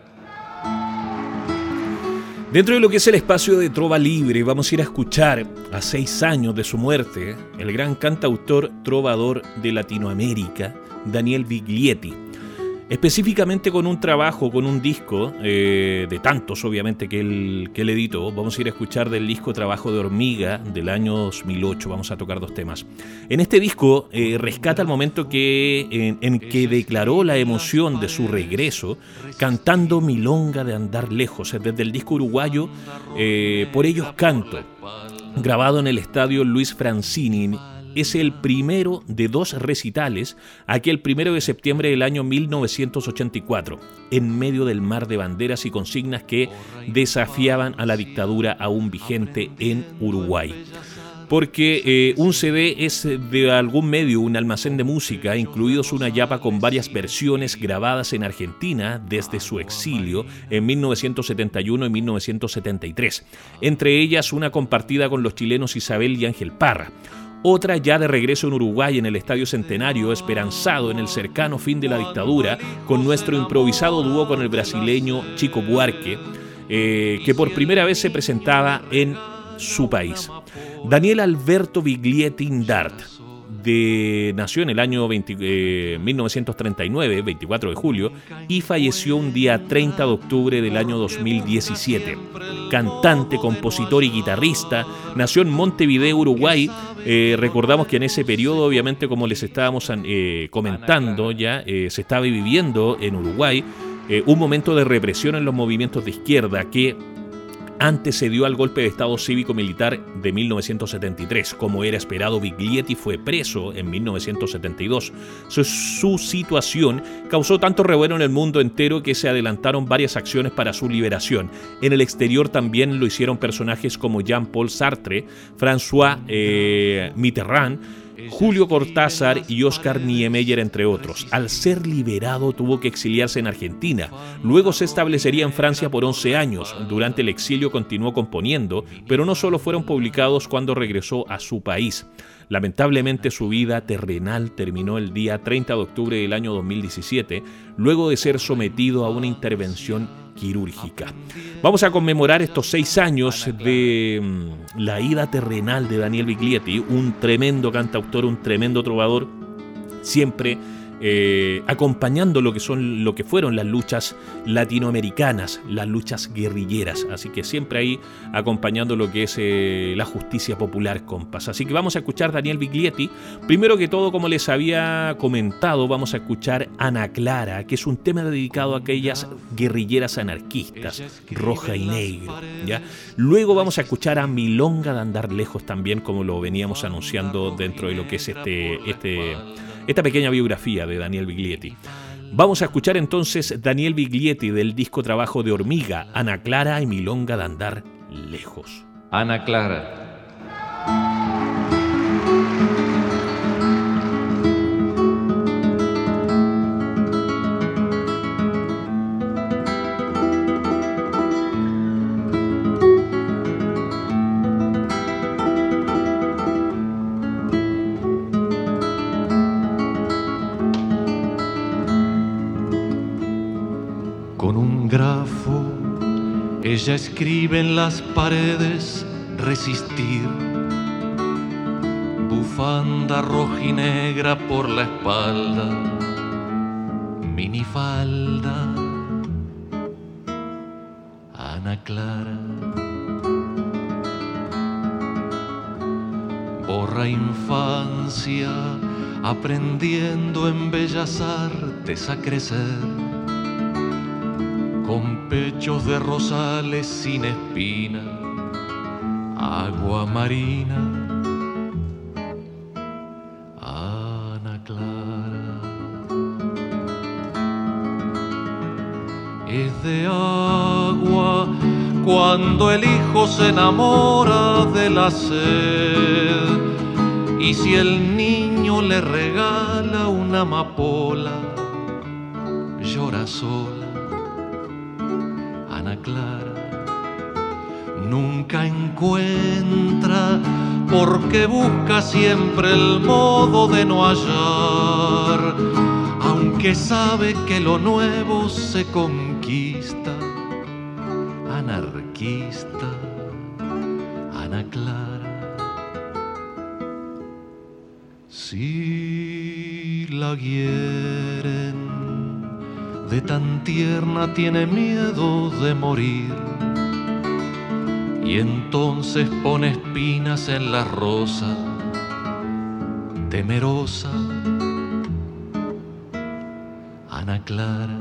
Dentro de lo que es el espacio de Trova Libre, vamos a ir a escuchar, a seis años de su muerte, el gran cantautor trovador de Latinoamérica, Daniel Biglietti. Específicamente con un trabajo, con un disco, eh, de tantos obviamente que él, que él editó. Vamos a ir a escuchar del disco Trabajo de Hormiga del año dos mil ocho, vamos a tocar dos temas. En este disco eh, rescata el momento que, en, en que declaró la emoción de su regreso cantando Milonga de Andar Lejos, desde el disco uruguayo eh, Por Ellos Canto, grabado en el estadio Luis Francini. Es el primero de dos recitales, aquel primero de septiembre del año mil novecientos ochenta y cuatro, en medio del mar de banderas y consignas que desafiaban a la dictadura aún vigente en Uruguay. Porque eh, un C D es de algún medio un almacén de música, incluidos una yapa con varias versiones grabadas en Argentina desde su exilio en mil novecientos setenta y uno y mil novecientos setenta y tres, entre ellas una compartida con los chilenos Isabel y Ángel Parra. Otra ya de regreso en Uruguay en el Estadio Centenario, esperanzado en el cercano fin de la dictadura, con nuestro improvisado dúo con el brasileño Chico Buarque, eh, que por primera vez se presentaba en su país. Daniel Alberto Biglietti Indart de, nació en el año veinte, eh, mil novecientos treinta y nueve, veinticuatro de julio, y falleció un día treinta de octubre del año dos mil diecisiete. Cantante, compositor y guitarrista, nació en Montevideo, Uruguay. Eh, recordamos que en ese periodo, obviamente, como les estábamos eh, comentando, ya eh, se estaba viviendo en Uruguay eh, un momento de represión en los movimientos de izquierda que antecedió al golpe de Estado cívico-militar de mil novecientos setenta y tres. Como era esperado, Biglietti fue preso en mil novecientos setenta y dos. Su, su situación causó tanto revuelo en el mundo entero que se adelantaron varias acciones para su liberación. En el exterior también lo hicieron personajes como Jean-Paul Sartre, François eh, Mitterrand, Julio Cortázar y Oscar Niemeyer, entre otros. Al ser liberado tuvo que exiliarse en Argentina. Luego se establecería en Francia por once años. Durante el exilio continuó componiendo, pero no solo fueron publicados cuando regresó a su país. Lamentablemente su vida terrenal terminó el día treinta de octubre del año dos mil diecisiete, luego de ser sometido a una intervención quirúrgica. Vamos a conmemorar estos seis años de mm, la ida terrenal de Daniel Biglietti, un tremendo cantautor, un tremendo trovador, siempre eh, acompañando lo que son, lo que fueron las luchas latinoamericanas, las luchas guerrilleras. Así que siempre ahí acompañando lo que es eh, la justicia popular, compas. Así que vamos a escuchar Daniel Biglietti. Primero que todo, como les había comentado, vamos a escuchar Ana Clara, que es un tema dedicado a aquellas guerrilleras anarquistas, Roja y Negro, ¿ya? Luego vamos a escuchar a Milonga de Andar Lejos también, como lo veníamos anunciando dentro de lo que es este, este, esta pequeña biografía de Daniel Biglietti. Vamos a escuchar entonces Daniel Biglietti del disco Trabajo de Hormiga, Ana Clara y Milonga de Andar Lejos. Ana Clara. Ella escribe en las paredes resistir, bufanda roja y negra por la espalda, minifalda, Ana Clara. Borra infancia, aprendiendo en bellas artes a crecer, con pechos de rosales sin espina, agua marina, Ana Clara. Es de agua cuando el hijo se enamora de la sed, y si el niño le regala una amapola, llora sola. Ana Clara nunca encuentra porque busca siempre el modo de no hallar, aunque sabe que lo nuevo se conquista, anarquista, Ana Clara. Si la hieren de tan tierna tiene miedo de morir, y entonces pone espinas en la rosa, temerosa, Ana Clara.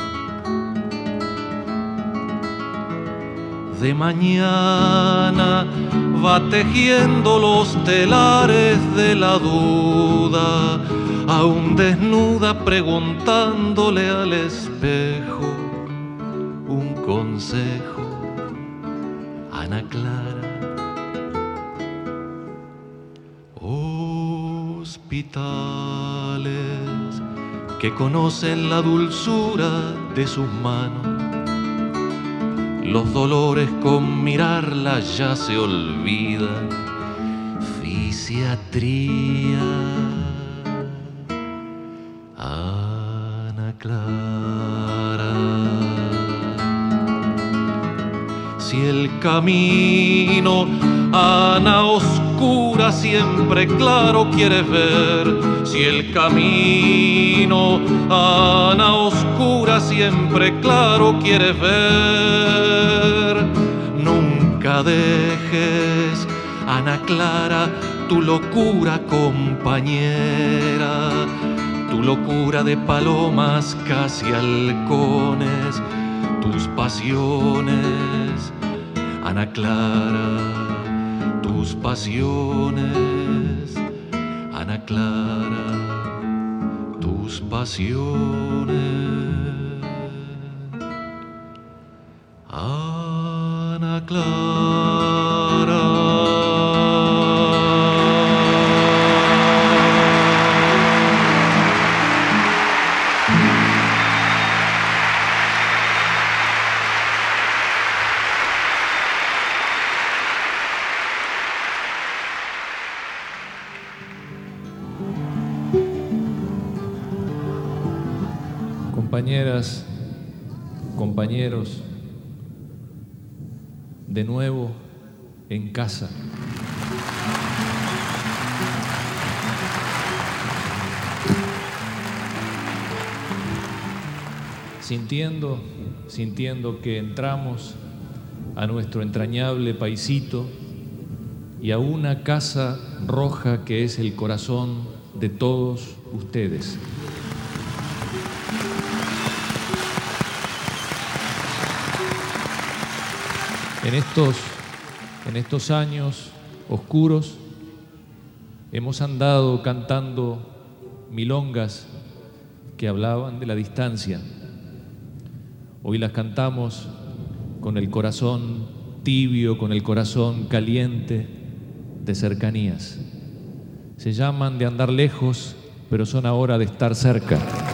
De mañana va tejiendo los telares de la duda, aún desnuda preguntándole al espejo un consejo, Ana Clara. Hospitales que conocen la dulzura de sus manos, los dolores con mirarla ya se olvidan, fisiatría, Ana Clara. Si el camino, Ana oscura, siempre claro quieres ver. Si el camino, Ana oscura, siempre claro quieres ver. Nunca dejes, Ana Clara, tu locura compañera, tu locura de palomas casi halcones, tus pasiones, Ana Clara, tus pasiones, Ana Clara, tus pasiones, Ana Clara. Compañeras, compañeros, de nuevo en casa. Sintiendo, sintiendo que entramos a nuestro entrañable paisito y a una casa roja que es el corazón de todos ustedes. En estos, en estos años oscuros hemos andado cantando milongas que hablaban de la distancia. Hoy las cantamos con el corazón tibio, con el corazón caliente de cercanías. Se llaman de andar lejos, pero son ahora de estar cerca.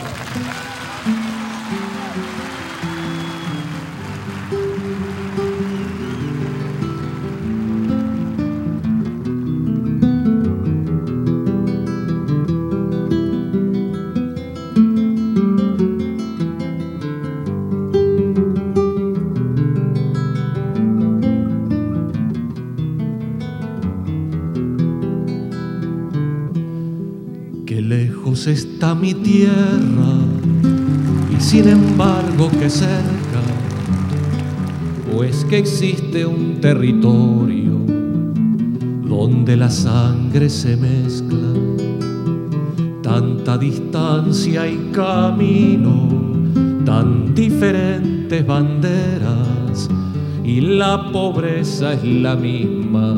Está mi tierra y sin embargo que cerca, pues que existe un territorio donde la sangre se mezcla, tanta distancia y camino, tan diferentes banderas y la pobreza es la misma,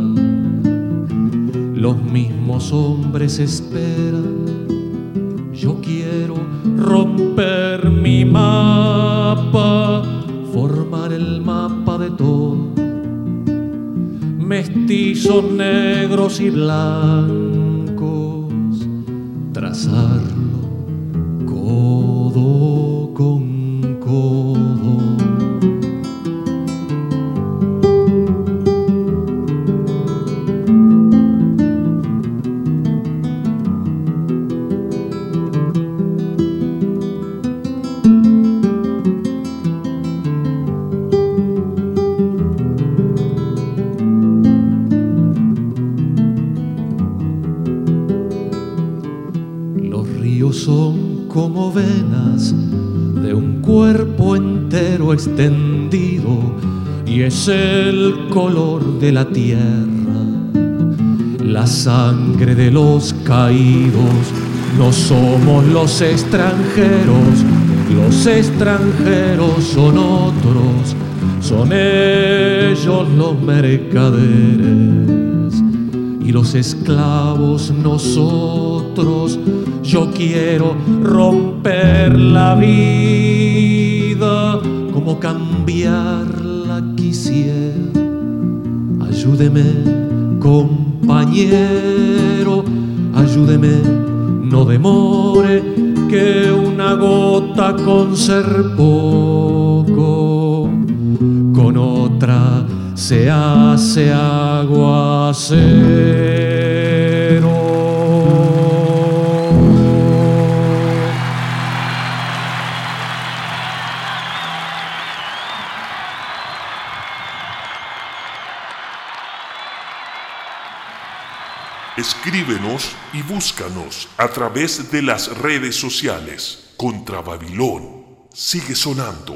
los mismos hombres esperan. Yo quiero romper mi mapa, formar el mapa de todo, mestizos negros y blancos, trazarlo codo con codo. Son como venas de un cuerpo entero extendido y es el color de la tierra, la sangre de los caídos. No somos los extranjeros, los extranjeros son otros, son ellos los mercaderes y los esclavos nosotros. Yo quiero romper la vida, como cambiarla quisiera. Ayúdeme, compañero, ayúdeme, no demore, que una gota con ser poco, con otra se hace aguacero. Escríbenos y búscanos a través de las redes sociales. Contra Babilón sigue sonando.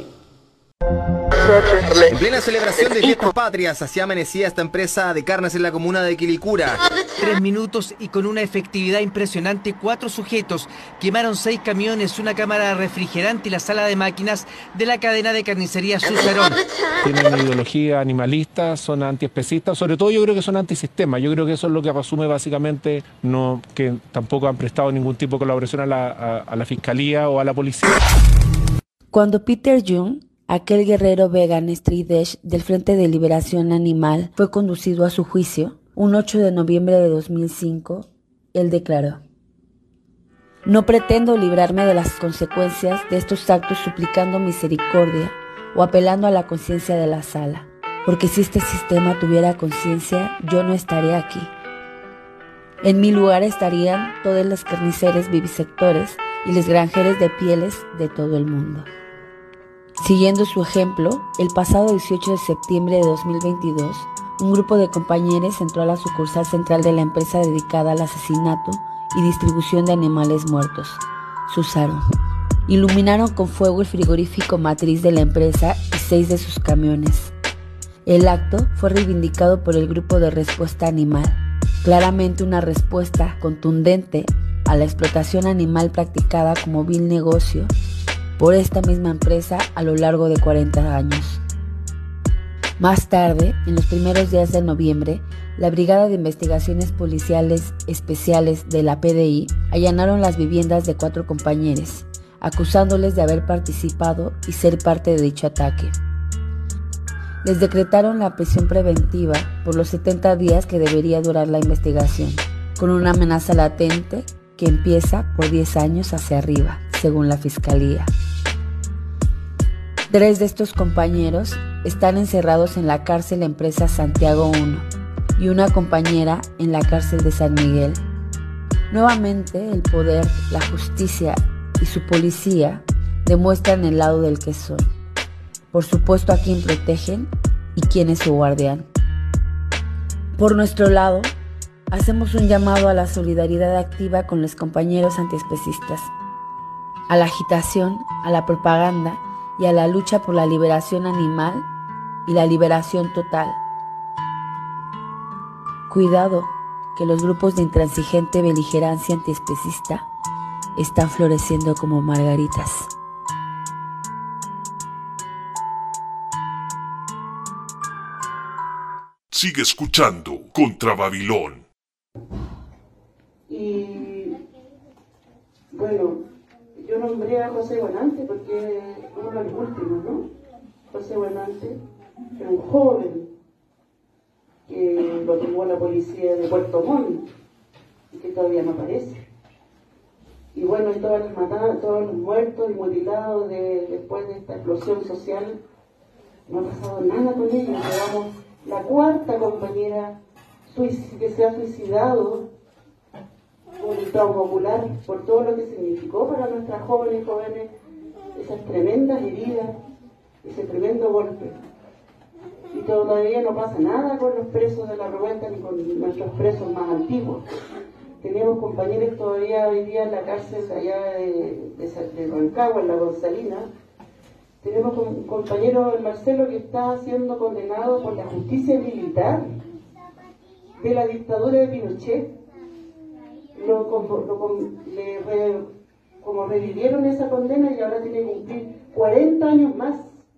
En plena celebración de Fiestas Patrias, así amanecía esta empresa de carnes en la comuna de Quilicura. Tres minutos y con una efectividad impresionante, cuatro sujetos quemaron seis camiones, una cámara refrigerante y la sala de máquinas de la cadena de carnicería Susarón. Tienen una ideología animalista, son antiespecistas, sobre todo yo creo que son antisistema. Yo creo que eso es lo que asume básicamente, no, que tampoco han prestado ningún tipo de colaboración a la, a, a la fiscalía o a la policía. Cuando Peter Jung, aquel guerrero vegan Street Edge del Frente de Liberación Animal, fue conducido a su juicio, un ocho de noviembre de dos mil cinco, él declaró: "No pretendo librarme de las consecuencias de estos actos suplicando misericordia o apelando a la conciencia de la sala, porque si este sistema tuviera conciencia, yo no estaría aquí. En mi lugar estarían todos los carniceros vivisectores y los granjeros de pieles de todo el mundo". Siguiendo su ejemplo, el pasado dieciocho de septiembre de dos mil veintidós, un grupo de compañeros entró a la sucursal central de la empresa dedicada al asesinato y distribución de animales muertos, Susarón. Iluminaron con fuego el frigorífico matriz de la empresa y seis de sus camiones. El acto fue reivindicado por el grupo de respuesta animal, claramente una respuesta contundente a la explotación animal practicada como vil negocio por esta misma empresa a lo largo de cuarenta años. Más tarde, en los primeros días de noviembre, la Brigada de Investigaciones Policiales Especiales de la P D I allanaron las viviendas de cuatro compañeros, acusándoles de haber participado y ser parte de dicho ataque. Les decretaron la prisión preventiva por los setenta días que debería durar la investigación, con una amenaza latente que empieza por diez años hacia arriba, según la Fiscalía. Tres de estos compañeros están encerrados en la cárcel Empresa Santiago uno y una compañera en la cárcel de San Miguel. Nuevamente, el poder, la justicia y su policía demuestran el lado del que son. Por supuesto, a quien protegen y quién es su guardián. Por nuestro lado, hacemos un llamado a la solidaridad activa con los compañeros antiespecistas, a la agitación, a la propaganda y a la lucha por la liberación animal y la liberación total. Cuidado, que los grupos de intransigente beligerancia antiespecista están floreciendo como margaritas. Sigue escuchando Contra Babilón. Y bueno, yo nombré a José Buenante porque uno de los últimos, ¿no? José Buenante, que era un joven que lo tomó la policía de Puerto Montt y que todavía no aparece. Y bueno, y todos los matados, todos los muertos y mutilados de, después de esta explosión social, no ha pasado nada con ellos. Llevamos la cuarta compañera que se ha suicidado por el trauma ocular, por todo lo que significó para nuestras jóvenes y jóvenes esas tremendas heridas, ese tremendo golpe. Y todavía no pasa nada con los presos de la revuelta ni con nuestros presos más antiguos. Tenemos compañeros todavía hoy día en la cárcel allá de, de, de Rancagua, en la Gonzalina. Tenemos un compañero, el Marcelo, que está siendo condenado por la justicia militar de la dictadura de Pinochet. Lo, lo, le re, como revivieron esa condena y ahora tiene que cumplir cuarenta años más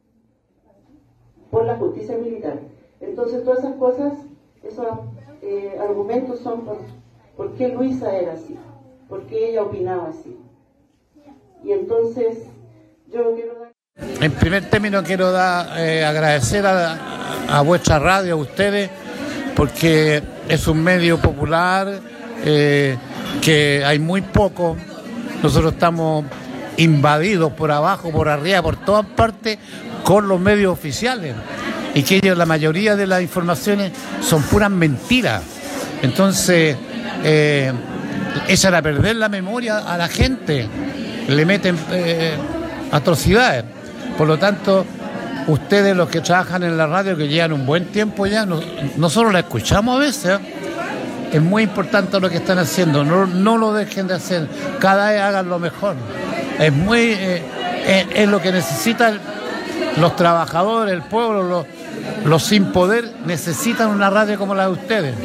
por la justicia militar. Entonces todas esas cosas, esos eh, argumentos son por, por qué Luisa era así, por qué ella opinaba así. Y entonces yo quiero dar... En primer término quiero dar, eh, agradecer a, a vuestra radio, a ustedes, porque es un medio popular, eh, que hay muy poco. Nosotros estamos invadidos por abajo, por arriba, por todas partes con los medios oficiales, y que ellos, la mayoría de las informaciones son puras mentiras. Entonces eh, echan a perder la memoria a la gente, le meten eh, atrocidades. Por lo tanto, ustedes, los que trabajan en la radio, que llevan un buen tiempo ya, no, nosotros la escuchamos a veces, ¿eh? es muy importante lo que están haciendo, no, no lo dejen de hacer, cada vez hagan lo mejor. Es muy eh, es, es lo que necesitan los trabajadores, el pueblo, los, los sin poder, necesitan una radio como la de ustedes.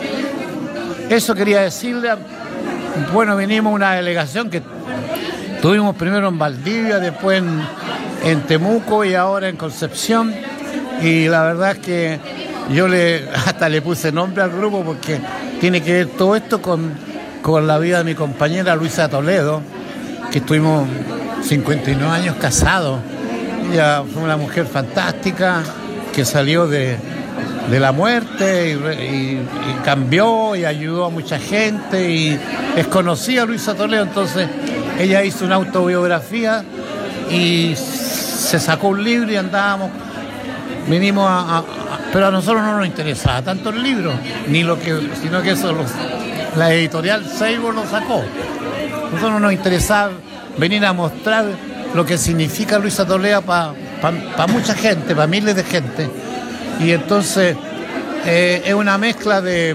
Eso quería decirle. Bueno, vinimos una delegación que tuvimos primero en Valdivia, después en, en Temuco y ahora en Concepción, y la verdad es que yo le hasta le puse nombre al grupo porque tiene que ver todo esto con, con la vida de mi compañera Luisa Toledo, que estuvimos cincuenta y nueve años casados. Ella fue una mujer fantástica que salió de, de la muerte y, y, y cambió y ayudó a mucha gente y es conocida Luisa Toledo. Entonces ella hizo una autobiografía y se sacó un libro y andábamos, vinimos a, a, a pero a nosotros no nos interesaba tanto el libro, ni lo que, sino que eso los, la editorial Seibo lo sacó. A nosotros no nos interesaba venir a mostrar lo que significa Luisa Toledo para pa, pa mucha gente, para miles de gente. Y entonces eh, es una mezcla de,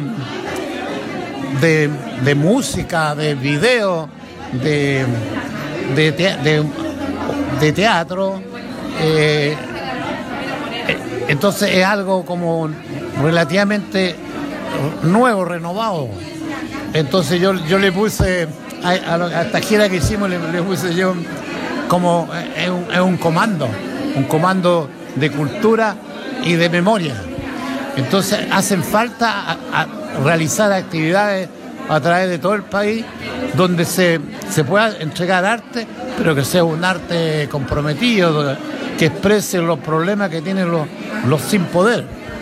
de, de música, de video, de, de, te, de, de teatro. Eh, entonces es algo como relativamente nuevo, renovado. Entonces yo, yo le puse, a, a, a esta gira que hicimos, le, le puse yo como es un, es un comando, un comando de cultura y de memoria. Entonces hacen falta a, a realizar actividades a través de todo el país donde se, se pueda entregar arte, pero que sea un arte comprometido, que exprese los problemas que tienen los, los sin poder.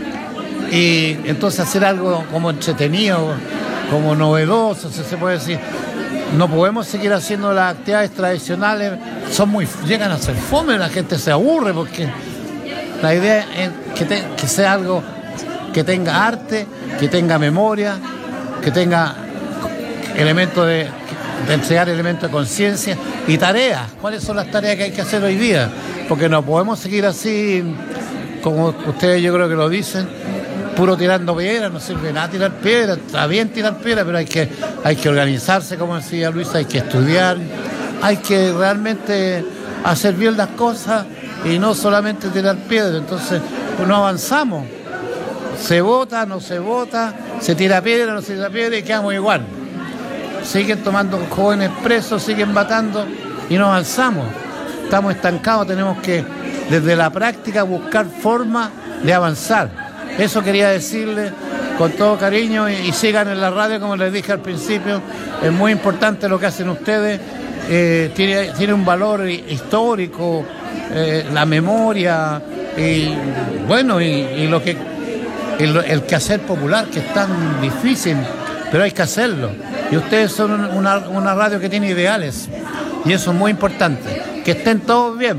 Y entonces hacer algo como entretenido, como novedoso, si se puede decir. No podemos seguir haciendo las actividades tradicionales, son muy, llegan a ser fome, la gente se aburre porque la idea es que, te, que sea algo que tenga arte, que tenga memoria, que tenga elementos de, de entregar elementos de conciencia y tareas. ¿Cuáles son las tareas que hay que hacer hoy día? Porque no podemos seguir así, como ustedes yo creo que lo dicen, puro tirando piedras, no sirve nada tirar piedras, está bien tirar piedras, pero hay que, hay que organizarse, como decía Luisa, hay que estudiar, hay que realmente hacer bien las cosas y no solamente tirar piedras. Entonces pues no avanzamos, se vota, no se vota, se tira piedra, no se tira piedra y quedamos igual. Siguen tomando jóvenes presos, siguen matando y no avanzamos, estamos estancados. Tenemos que desde la práctica buscar formas de avanzar. Eso quería decirle con todo cariño y, y sigan en la radio, como les dije al principio. Es muy importante lo que hacen ustedes, eh, tiene, tiene un valor histórico, eh, la memoria y bueno, y, y lo que el, el quehacer popular, que es tan difícil, pero hay que hacerlo. Y ustedes son una, una radio que tiene ideales y eso es muy importante. Que estén todos bien.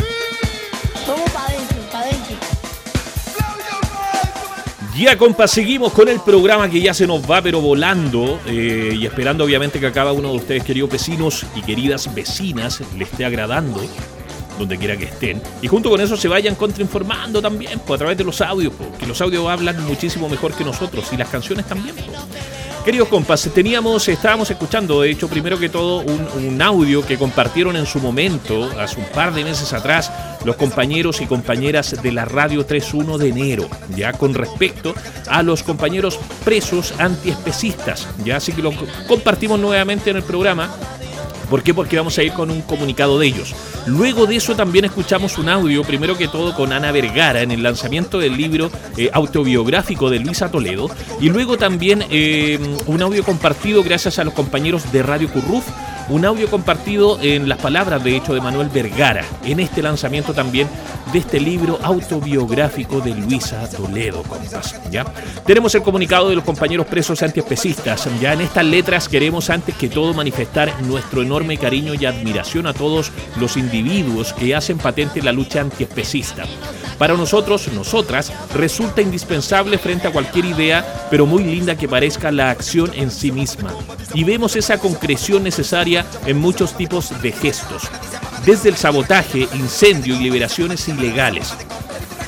Ya, compas, seguimos con el programa que ya se nos va pero volando eh, y esperando obviamente que a cada uno de ustedes, queridos vecinos y queridas vecinas, le esté agradando donde quiera que estén, y junto con eso se vayan contrainformando también pues, a través de los audios, porque los audios hablan muchísimo mejor que nosotros y las canciones también pues. Queridos compas, teníamos, estábamos escuchando, de hecho, primero que todo, un, un audio que compartieron en su momento, hace un par de meses atrás, los compañeros y compañeras de la Radio tres uno de enero, ya con respecto a los compañeros presos antiespecistas, ya así que lo compartimos nuevamente en el programa. ¿Por qué? Porque vamos a ir con un comunicado de ellos. Luego de eso también escuchamos un audio, primero que todo con Ana Vergara en el lanzamiento del libro eh, autobiográfico de Luisa Toledo, y luego también eh, un audio compartido gracias a los compañeros de Radio Curruf, un audio compartido en las palabras de hecho de Manuel Vergara en este lanzamiento también de este libro autobiográfico de Luisa Toledo, compas, ¿ya? Tenemos el comunicado de los compañeros presos antiespecistas. Ya en estas letras queremos antes que todo manifestar nuestro enorme cariño y admiración a todos los individuos que hacen patente la lucha antiespecista. Para nosotros, nosotras, resulta indispensable frente a cualquier idea, pero muy linda que parezca, la acción en sí misma. Y vemos esa concreción necesaria en muchos tipos de gestos, desde el sabotaje, incendio y liberaciones ilegales.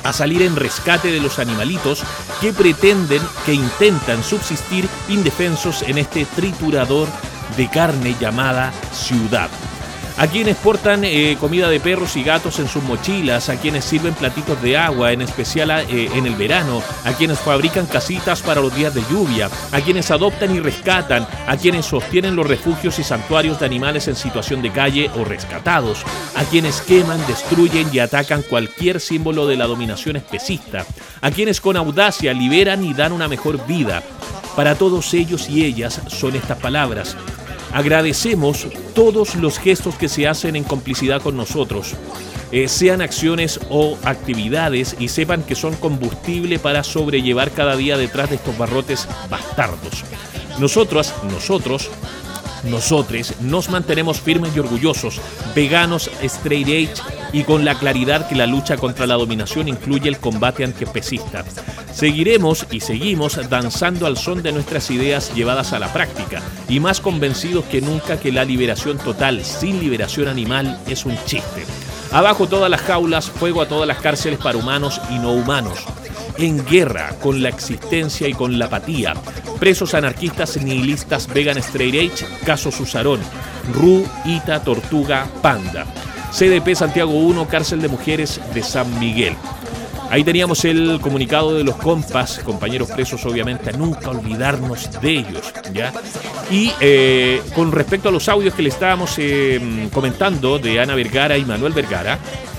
a salir en rescate de los animalitos que pretenden, que intentan subsistir indefensos en este triturador de carne llamada ciudad. A quienes portan eh, comida de perros y gatos en sus mochilas, a quienes sirven platitos de agua, en especial eh, en el verano, a quienes fabrican casitas para los días de lluvia, a quienes adoptan y rescatan, a quienes sostienen los refugios y santuarios de animales en situación de calle o rescatados, a quienes queman, destruyen y atacan cualquier símbolo de la dominación especista, a quienes con audacia liberan y dan una mejor vida. Para todos ellos y ellas son estas palabras. Agradecemos todos los gestos que se hacen en complicidad con nosotros, eh, sean acciones o actividades, y sepan que son combustible para sobrellevar cada día detrás de estos barrotes bastardos. Nosotras, nosotros, nosotres nos mantenemos firmes y orgullosos, veganos, straight edge y con la claridad que la lucha contra la dominación incluye el combate antiespecista. Seguiremos y seguimos danzando al son de nuestras ideas llevadas a la práctica y más convencidos que nunca que la liberación total sin liberación animal es un chiste. Abajo todas las jaulas, fuego a todas las cárceles para humanos y no humanos. En guerra con la existencia y con la apatía. Presos anarquistas, nihilistas, vegan, straight edge, caso Susarón, Ru, Ita, Tortuga, Panda. C D P Santiago uno, cárcel de mujeres de San Miguel. Ahí teníamos el comunicado de los compas, compañeros presos, obviamente, a nunca olvidarnos de ellos, ¿ya? Y eh, con respecto a los audios que le estábamos eh, comentando de Ana Vergara y Manuel Vergara,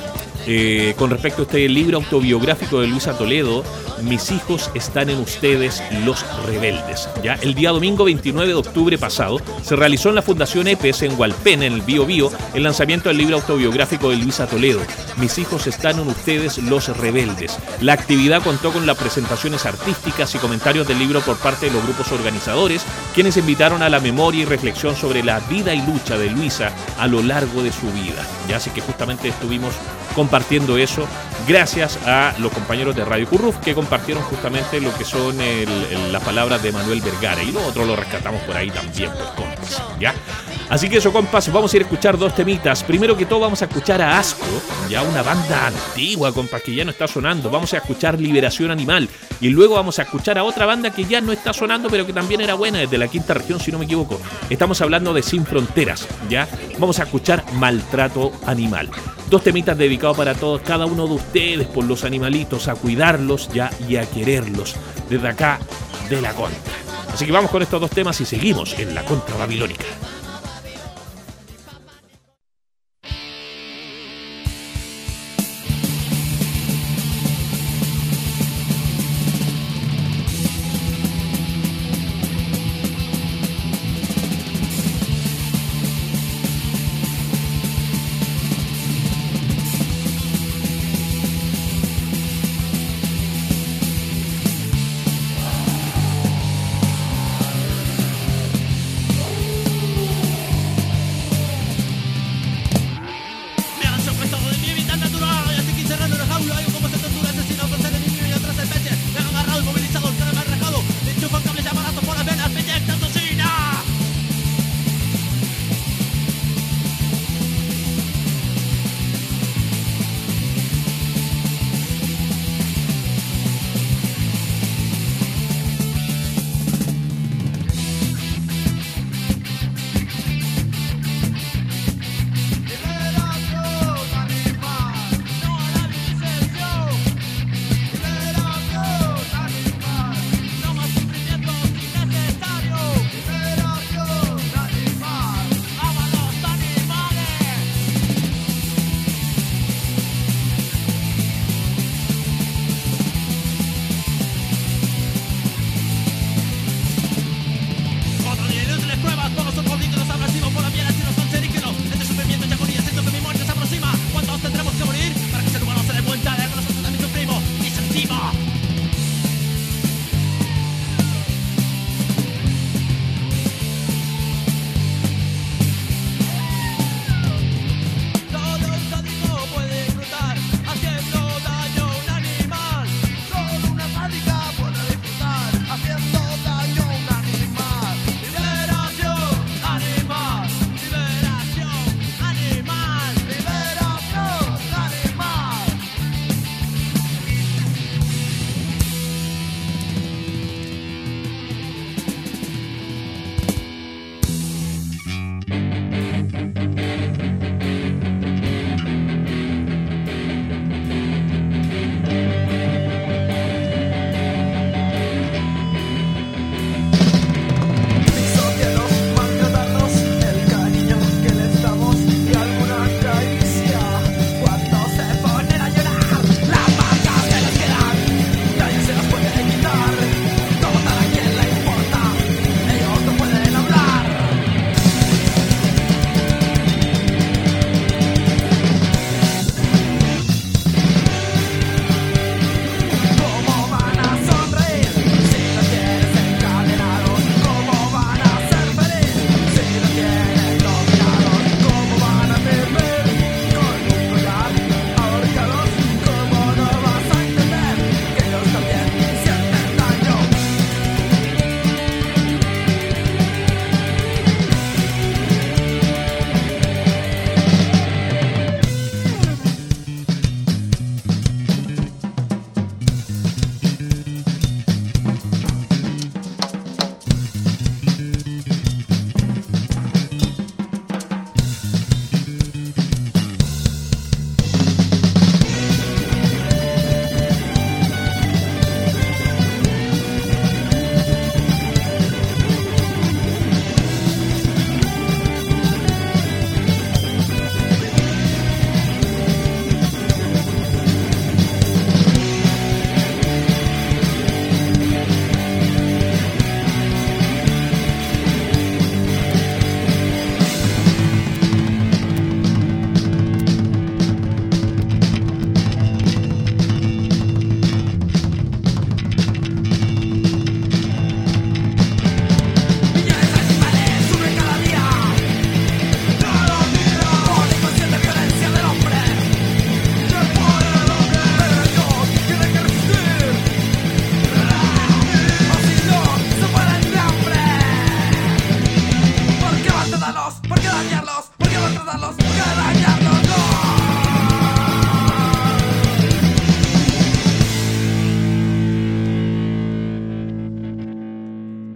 Eh, con respecto a este libro autobiográfico de Luisa Toledo, Mis hijos están en ustedes, los rebeldes. Ya el día domingo veintinueve de octubre pasado se realizó en la Fundación E P E S en Hualpén, en el Bío Bío, el lanzamiento del libro autobiográfico de Luisa Toledo, Mis hijos están en ustedes, los rebeldes. La actividad contó con las presentaciones artísticas y comentarios del libro por parte de los grupos organizadores, quienes invitaron a la memoria y reflexión sobre la vida y lucha de Luisa a lo largo de su vida. Ya así que justamente estuvimos compartiendo eso gracias a los compañeros de Radio Curruf que compartieron justamente lo que son el, el, las palabras de Manuel Vergara, y lo otro lo rescatamos por ahí también, pues, compas, ¿ya? Así que eso, compas, vamos a ir a escuchar dos temitas. Primero que todo vamos a escuchar a Asco, ya una banda antigua, compas, que ya no está sonando. Vamos a escuchar Liberación Animal y luego vamos a escuchar a otra banda que ya no está sonando pero que también era buena, desde la quinta región si no me equivoco. Estamos hablando de Sin Fronteras, ¿ya? Vamos a escuchar Maltrato Animal. Dos temitas dedicados para todos, cada uno de ustedes, por los animalitos, a cuidarlos ya y a quererlos desde acá de la Contra. Así que vamos con estos dos temas y seguimos en la Contra Babilónica. We'll be right back.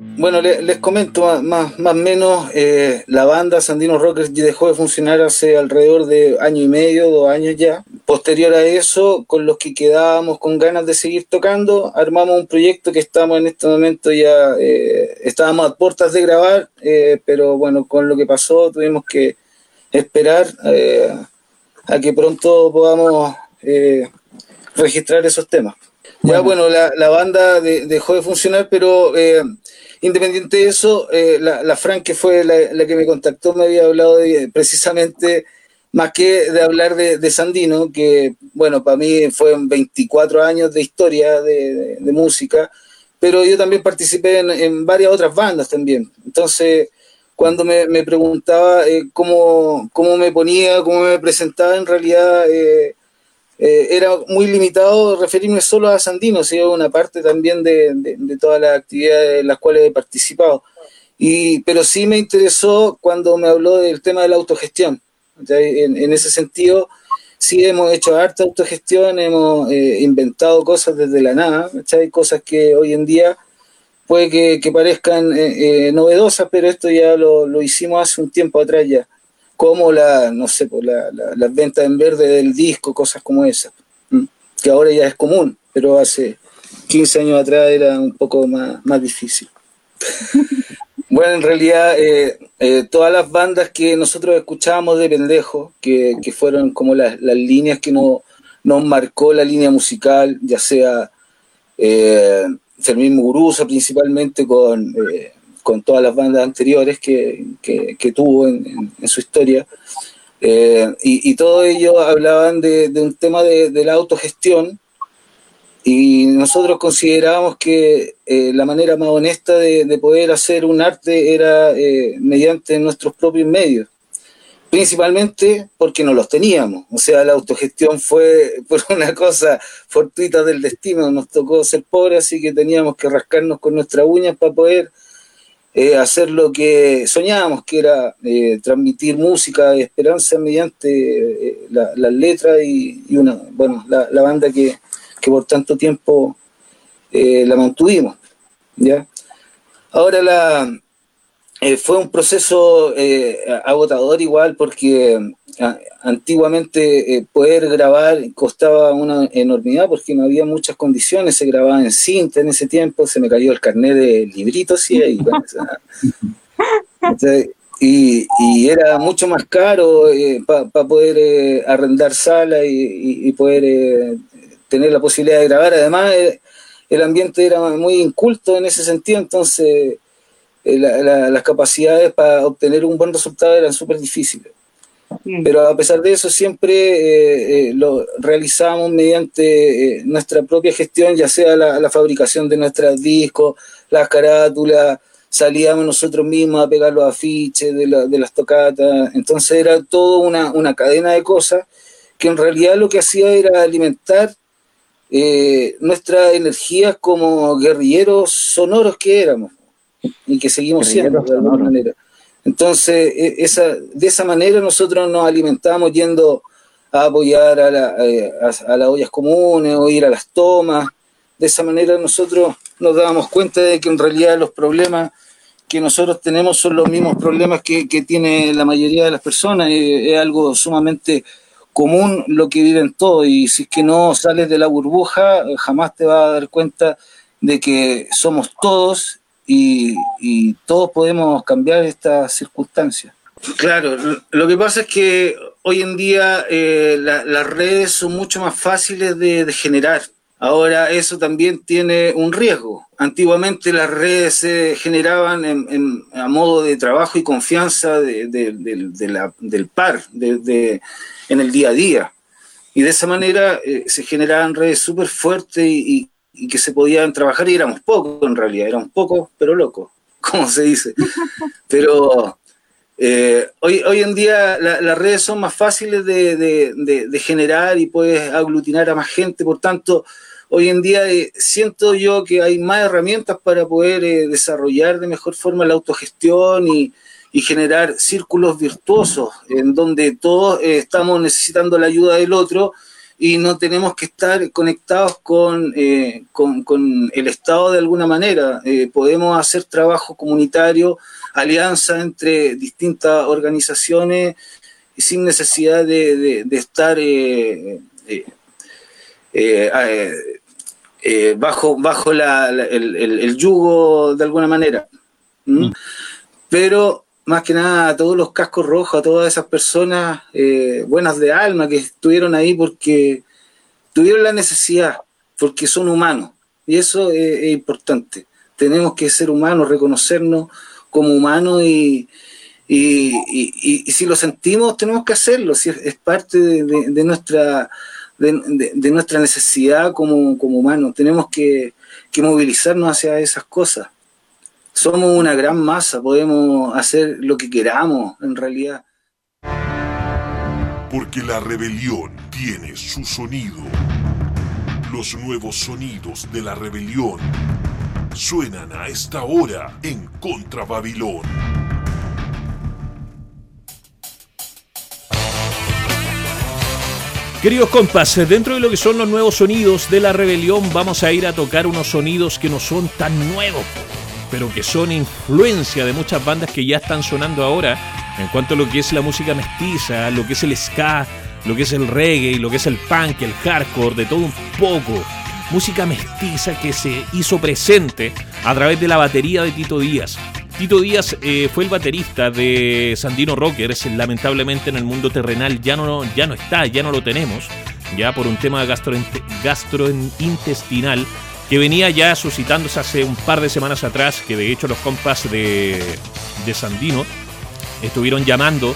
Bueno, les, les comento más, más, más o menos, eh, la banda Sandinos Rockers dejó de funcionar hace alrededor de año y medio, dos años ya. Posterior a eso, con los que quedábamos con ganas de seguir tocando, armamos un proyecto que estamos en este momento ya, eh, estábamos a puertas de grabar, eh, pero bueno, con lo que pasó tuvimos que esperar eh, a que pronto podamos eh, registrar esos temas. Bueno. Ya bueno, la, la banda de, dejó de funcionar, pero eh, independiente de eso, eh, la, la Fran, que fue la, la que me contactó, me había hablado de, precisamente, más que de hablar de, de Sandino, que bueno, para mí fueron veinticuatro años de historia de, de, de música, pero yo también participé en, en varias otras bandas también. Entonces, cuando me, me preguntaba eh, cómo, cómo me ponía, cómo me presentaba, en realidad eh, eh, era muy limitado referirme solo a Sandino, sino una parte también de, de, de todas las actividades en las cuales he participado. Y, pero sí me interesó cuando me habló del tema de la autogestión. En, en ese sentido, sí hemos hecho harta autogestión, hemos eh, inventado cosas desde la nada, ¿cachai? Cosas que hoy en día puede que, que parezcan eh, eh, novedosas, pero esto ya lo, lo hicimos hace un tiempo atrás ya, como la, no sé, pues la, la, las ventas en verde del disco, cosas como esas, ¿m? Que ahora ya es común, pero hace quince años atrás era un poco más, más difícil. Bueno, en realidad eh, eh, todas las bandas que nosotros escuchábamos de pendejo, que, que fueron como las, las líneas que no, nos marcó la línea musical, ya sea eh, Fermín Muguruza principalmente con, eh, con todas las bandas anteriores que, que, que tuvo en, en, en su historia, eh, y, y todos ellos hablaban de, de un tema de, de la autogestión. Y nosotros considerábamos que eh, la manera más honesta de, de poder hacer un arte era eh, mediante nuestros propios medios, principalmente porque no los teníamos. O sea, la autogestión fue por una cosa fortuita del destino, nos tocó ser pobres, así que teníamos que rascarnos con nuestras uñas para poder eh, hacer lo que soñábamos, que era eh, transmitir música y esperanza mediante eh, las la letras y, y una, bueno, la, la banda que que por tanto tiempo eh, la mantuvimos, ¿ya? Ahora la, eh, fue un proceso eh, agotador igual, porque a, antiguamente eh, poder grabar costaba una enormidad porque no había muchas condiciones, se grababa en cinta en ese tiempo, se me cayó el carnet de libritos, sí, y, bueno, o sea, y, y era mucho más caro eh, para pa poder eh, arrendar sala y, y, y poder... Eh, tener la posibilidad de grabar. Además, eh, el ambiente era muy inculto en ese sentido, entonces eh, la, la, las capacidades para obtener un buen resultado eran súper difíciles. Mm. Pero a pesar de eso, siempre eh, eh, lo realizamos mediante eh, nuestra propia gestión, ya sea la, la fabricación de nuestros discos, las carátulas, salíamos nosotros mismos a pegar los afiches de, la, de las tocatas, entonces era todo una, una cadena de cosas que en realidad lo que hacía era alimentar Eh, nuestras energías como guerrilleros sonoros que éramos y que seguimos siendo de alguna manera. Entonces, esa, de esa manera nosotros nos alimentamos yendo a apoyar a, la, a, a las ollas comunes o ir a las tomas. De esa manera nosotros nos dábamos cuenta de que en realidad los problemas que nosotros tenemos son los mismos problemas que, que tiene la mayoría de las personas. Es, es algo sumamente común lo que viven todos, y si es que no sales de la burbuja jamás te vas a dar cuenta de que somos todos y, y todos podemos cambiar estas circunstancias. Claro, lo que pasa es que hoy en día eh, la, las redes son mucho más fáciles de, de generar. Ahora eso también tiene un riesgo. Antiguamente las redes se generaban en, en, a modo de trabajo y confianza de, de, de, de la, del par, de, de, en el día a día. Y de esa manera eh, se generaban redes súper fuertes y, y, y que se podían trabajar, y éramos pocos en realidad, éramos pocos pero locos, como se dice. Pero eh, hoy, hoy en día la, las redes son más fáciles de, de, de, de generar y puedes aglutinar a más gente, por tanto hoy en día eh, siento yo que hay más herramientas para poder eh, desarrollar de mejor forma la autogestión y, y generar círculos virtuosos en donde todos eh, estamos necesitando la ayuda del otro y no tenemos que estar conectados con, eh, con, con el Estado de alguna manera. Eh, podemos hacer trabajo comunitario, alianza entre distintas organizaciones y sin necesidad de, de, de estar eh, eh, eh, eh, eh, bajo, bajo la, la, el, el, el yugo de alguna manera. ¿Mm? Mm. Pero más que nada a todos los cascos rojos, a todas esas personas eh, buenas de alma que estuvieron ahí porque tuvieron la necesidad, porque son humanos, y eso es, es importante. Tenemos que ser humanos, reconocernos como humanos, y, y, y, y si lo sentimos tenemos que hacerlo, si es, es parte de, de, de, nuestra, de, de, de nuestra necesidad como, como humanos. Tenemos que, que movilizarnos hacia esas cosas. Somos una gran masa, podemos hacer lo que queramos, en realidad. Porque la rebelión tiene su sonido. Los nuevos sonidos de la rebelión suenan a esta hora en Contra Babilón. Queridos compas, dentro de lo que son los nuevos sonidos de la rebelión, vamos a ir a tocar unos sonidos que no son tan nuevos, pero que son influencia de muchas bandas que ya están sonando ahora, en cuanto a lo que es la música mestiza, lo que es el ska, lo que es el reggae, lo que es el punk, el hardcore, de todo un poco. Música mestiza que se hizo presente a través de la batería de Tito Díaz. Tito Díaz eh, fue el baterista de Sandino Rockers. Lamentablemente en el mundo terrenal ya no, ya no está, ya no lo tenemos, ya por un tema gastroint- gastrointestinal que venía ya suscitándose hace un par de semanas atrás, que de hecho los compas de, de Sandino estuvieron llamando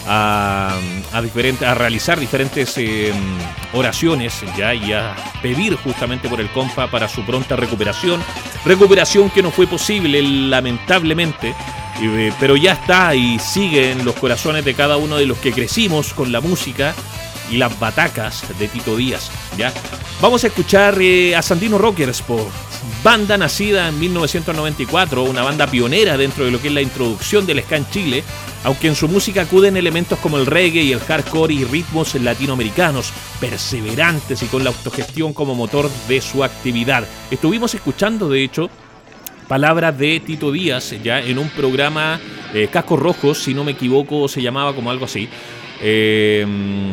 a, a, diferente, a realizar diferentes eh, oraciones ya y a pedir justamente por el compa para su pronta recuperación. Recuperación que no fue posible, lamentablemente, eh, pero ya está y sigue en los corazones de cada uno de los que crecimos con la música y las batacas de Tito Díaz, ¿ya? Vamos a escuchar eh, a Sandino Rockers, por banda nacida en mil novecientos noventa y cuatro, una banda pionera dentro de lo que es la introducción del ska en Chile, aunque en su música acuden elementos como el reggae y el hardcore y ritmos latinoamericanos, perseverantes y con la autogestión como motor de su actividad. Estuvimos escuchando, de hecho, palabras de Tito Díaz ya en un programa eh, Cascos Rojos, si no me equivoco, se llamaba como algo así. Eh,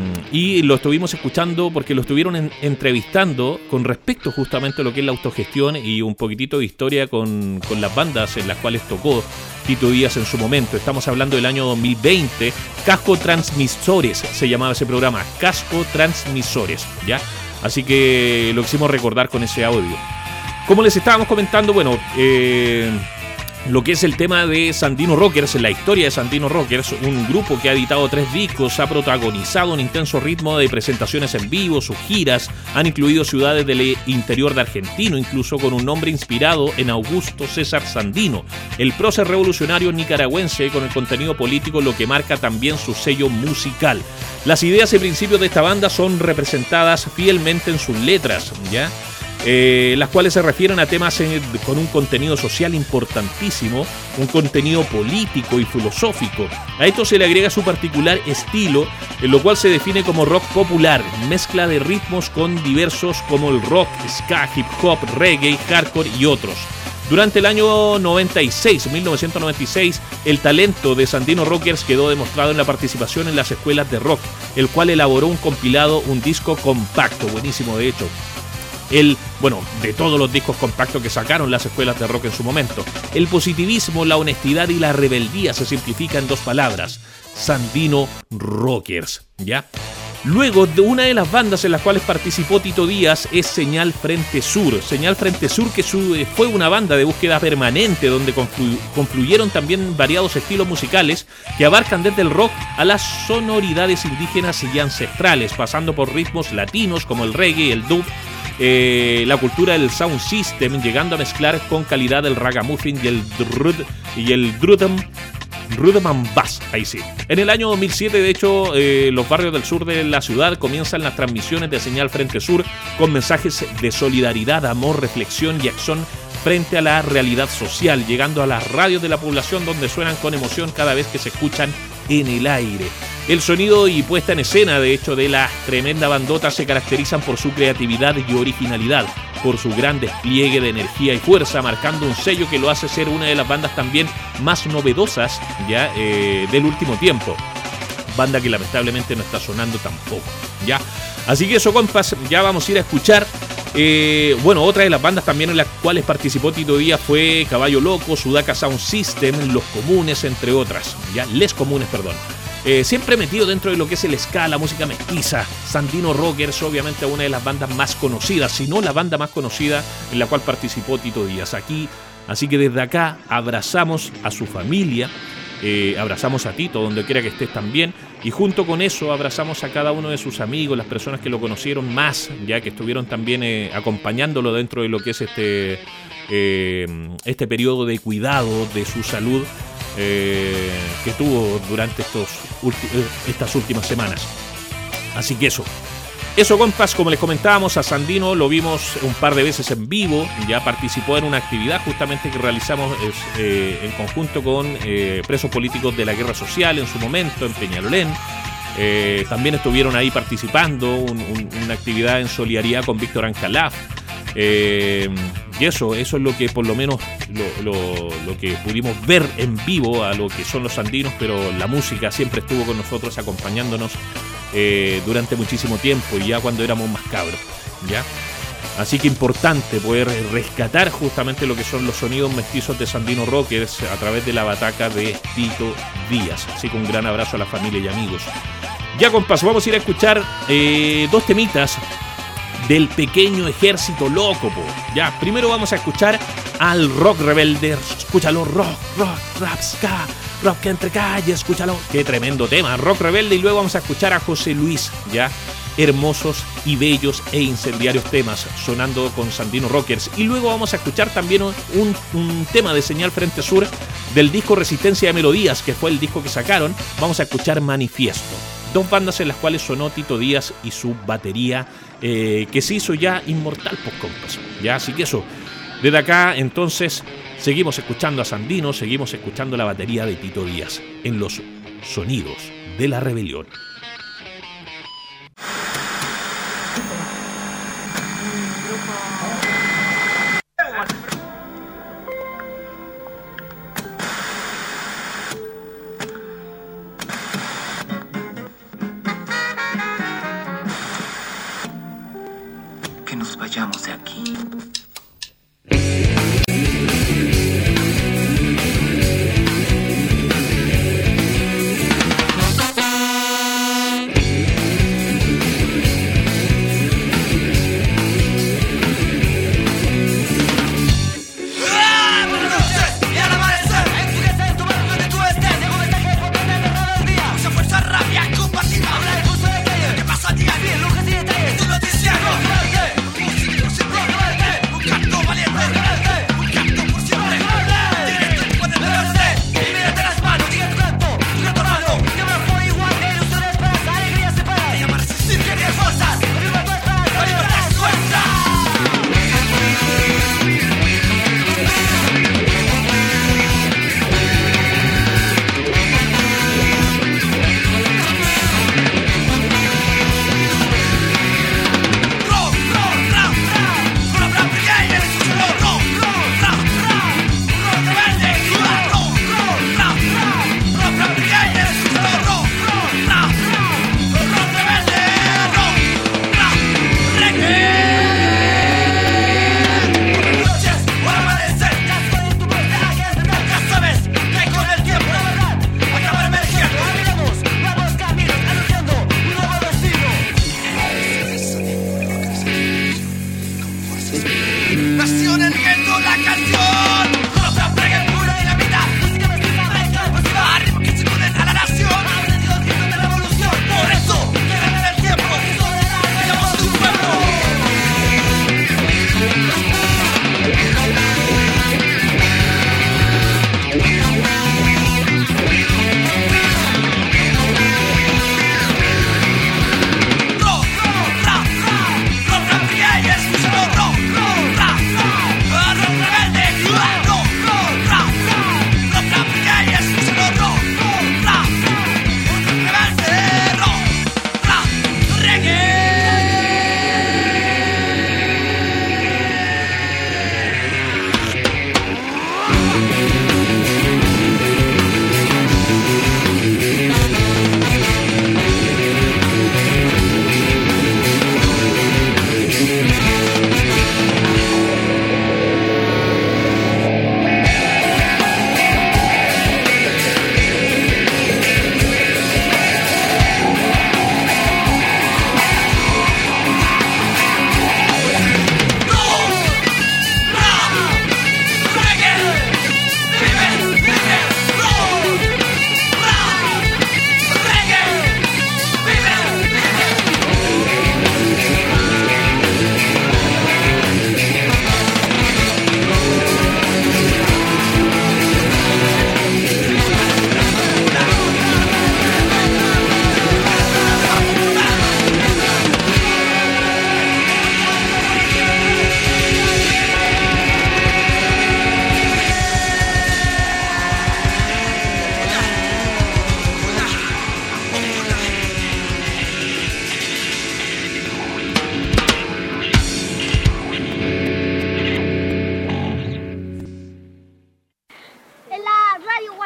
y lo estuvimos escuchando porque lo estuvieron en, entrevistando con respecto justamente a lo que es la autogestión y un poquitito de historia con, con las bandas en las cuales tocó Tito Díaz en su momento. Estamos hablando del año dos mil veinte. Casco Transmisores se llamaba ese programa, Casco Transmisores, ¿ya? Así que lo quisimos recordar con ese audio. Como les estábamos comentando, bueno, eh... lo que es el tema de Sandino Rockers, la historia de Sandino Rockers, un grupo que ha editado tres discos, ha protagonizado un intenso ritmo de presentaciones en vivo, sus giras han incluido ciudades del interior de Argentina, incluso con un nombre inspirado en Augusto César Sandino, el prócer revolucionario nicaragüense, con el contenido político, lo que marca también su sello musical. Las ideas y principios de esta banda son representadas fielmente en sus letras, ¿ya? Eh, las cuales se refieren a temas en, con un contenido social importantísimo, un contenido político y filosófico. A esto se le agrega su particular estilo, en lo cual se define como rock popular, mezcla de ritmos con diversos como el rock, ska, hip hop, reggae, hardcore y otros. Durante el año noventa y seis, mil novecientos noventa y seis, el talento de Sandino Rockers quedó demostrado en la participación en las escuelas de rock, el cual elaboró un compilado, un disco compacto, buenísimo de hecho. El, bueno, de todos los discos compactos que sacaron las escuelas de rock en su momento. El positivismo, la honestidad y la rebeldía se simplifica en dos palabras: Sandino Rockers, ¿ya? Luego, de una de las bandas en las cuales participó Tito Díaz es Señal Frente Sur. Señal Frente Sur, que su, fue una banda de búsqueda permanente donde conflu, confluyeron también variados estilos musicales que abarcan desde el rock a las sonoridades indígenas y ancestrales, pasando por ritmos latinos como el reggae, el dub, Eh, la cultura del sound system, llegando a mezclar con calidad el ragamuffin y el drud y el drudum rhythm and bass, ahí sí. En el año dos mil siete, de hecho, eh, los barrios del sur de la ciudad comienzan las transmisiones de Señal Frente Sur con mensajes de solidaridad, amor, reflexión y acción frente a la realidad social, llegando a las radios de la población donde suenan con emoción cada vez que se escuchan en el aire. El sonido y puesta en escena, de hecho, de la tremenda bandota se caracterizan por su creatividad y originalidad, por su gran despliegue de energía y fuerza, marcando un sello que lo hace ser una de las bandas también más novedosas ya eh, del último tiempo. Banda que lamentablemente no está sonando tampoco, ¿ya? Así que eso, compas, ya vamos a ir a escuchar. Eh, bueno, otra de las bandas también en las cuales participó Tito Díaz fue Caballo Loco, Sudaca Sound System, Los Comunes, entre otras, ¿ya? Les Comunes, perdón. Eh, siempre metido dentro de lo que es el ska, la música mestiza. Sandino Rockers, obviamente una de las bandas más conocidas, si no la banda más conocida en la cual participó Tito Díaz. Aquí, así que desde acá abrazamos a su familia, eh, abrazamos a Tito donde quiera que estés también, y junto con eso abrazamos a cada uno de sus amigos, las personas que lo conocieron más, ya que estuvieron también eh, acompañándolo dentro de lo que es este, eh, este periodo de cuidado de su salud. Eh, que tuvo durante estos ulti- estas últimas semanas. Así que eso, eso compas, como les comentábamos, a Sandino lo vimos un par de veces en vivo, ya participó en una actividad justamente que realizamos eh, en conjunto con eh, presos políticos de la guerra social en su momento, en Peñalolén. Eh, también estuvieron ahí participando, un, un, una actividad en solidaridad con Víctor Ancalaf. Eh, y eso, eso es lo que por lo menos lo, lo, lo que pudimos ver en vivo a lo que son los sandinos, pero la música siempre estuvo con nosotros acompañándonos eh, durante muchísimo tiempo, y ya cuando éramos más cabros, ¿ya? Así que importante poder rescatar justamente lo que son los sonidos mestizos de Sandino Rockers a través de la bataca de Tito Díaz. Así que un gran abrazo a la familia y amigos. Ya, compas, vamos a ir a escuchar eh, dos temitas del Pequeño Ejército Loco, po. Ya, primero vamos a escuchar al rock rebelde. Escúchalo, rock, rock, rap, ska, rock entre calles, escúchalo. Qué tremendo tema, rock rebelde. Y luego vamos a escuchar a José Luis, ya, hermosos y bellos e incendiarios temas sonando con Sandino Rockers. Y luego vamos a escuchar también un, un tema de Señal Frente Sur del disco Resistencia de Melodías, que fue el disco que sacaron. Vamos a escuchar Manifiesto. Dos bandas en las cuales sonó Tito Díaz y su batería, eh, que se hizo ya inmortal, pues, compas. Ya, así que eso, desde acá entonces seguimos escuchando a Sandino, seguimos escuchando la batería de Tito Díaz en los sonidos de la rebelión. Vayamos de aquí.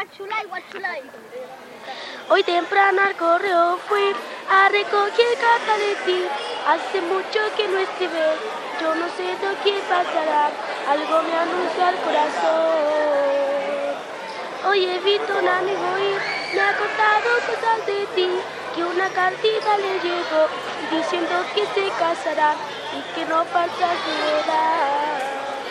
guachulay, guachulay. Hoy temprano al correo fui a recoger carta de ti. Hace mucho que no escribes, yo no sé de qué pasará. Algo me anuncia el corazón. Hoy he visto un amigo y me ha contado cosas de ti. Que una cartita le llegó diciendo que se casará y que no falta su edad.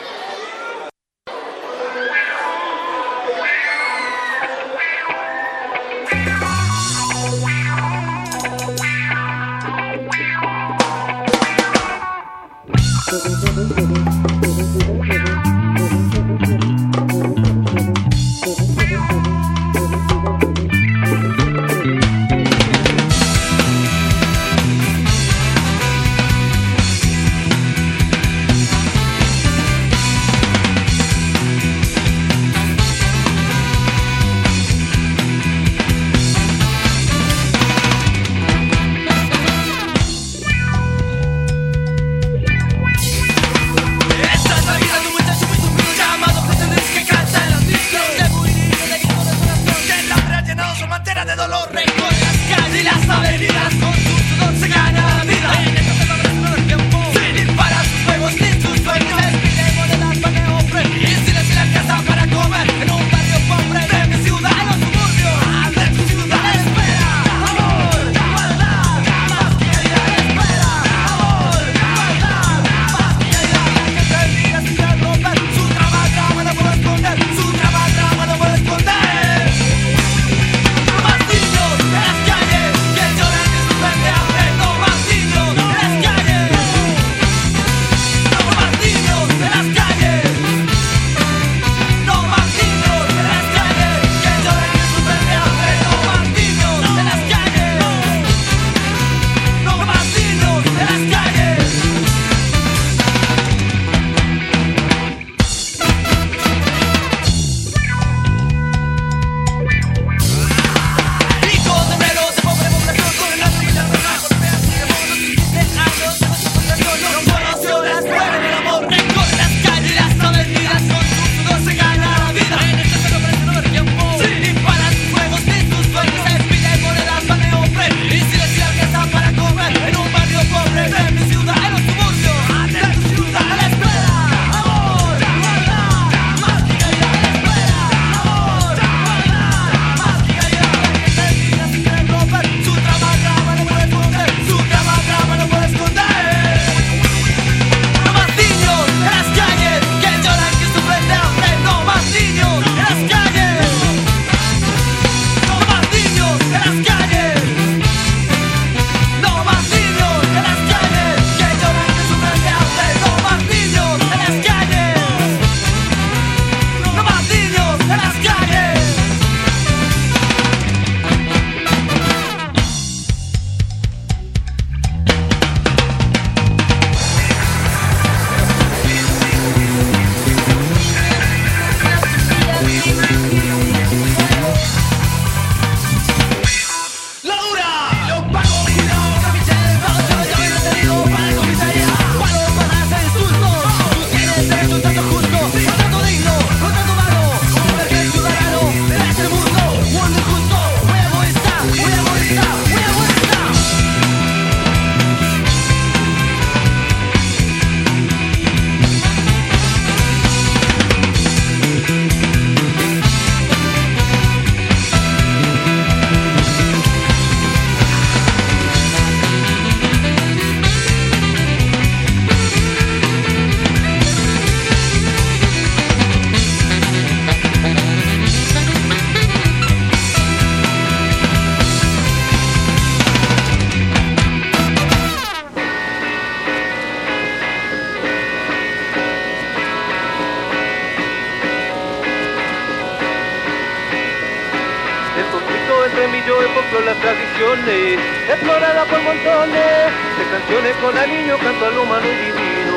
las tradiciones, explorada por montones de canciones con aliño, canto al humano y divino.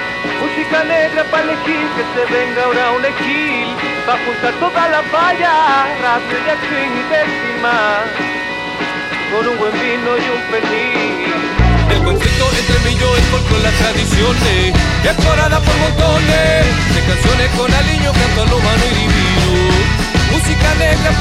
Música negra para elegir, que se venga ahora un equil, pa' juntar toda la falla, radio y acción y décima, con un buen vino y un pernil. El conflicto entre mí y yo es folclore, las tradiciones, explorada por montones de canciones con aliño, canto al humano y divino. Música negra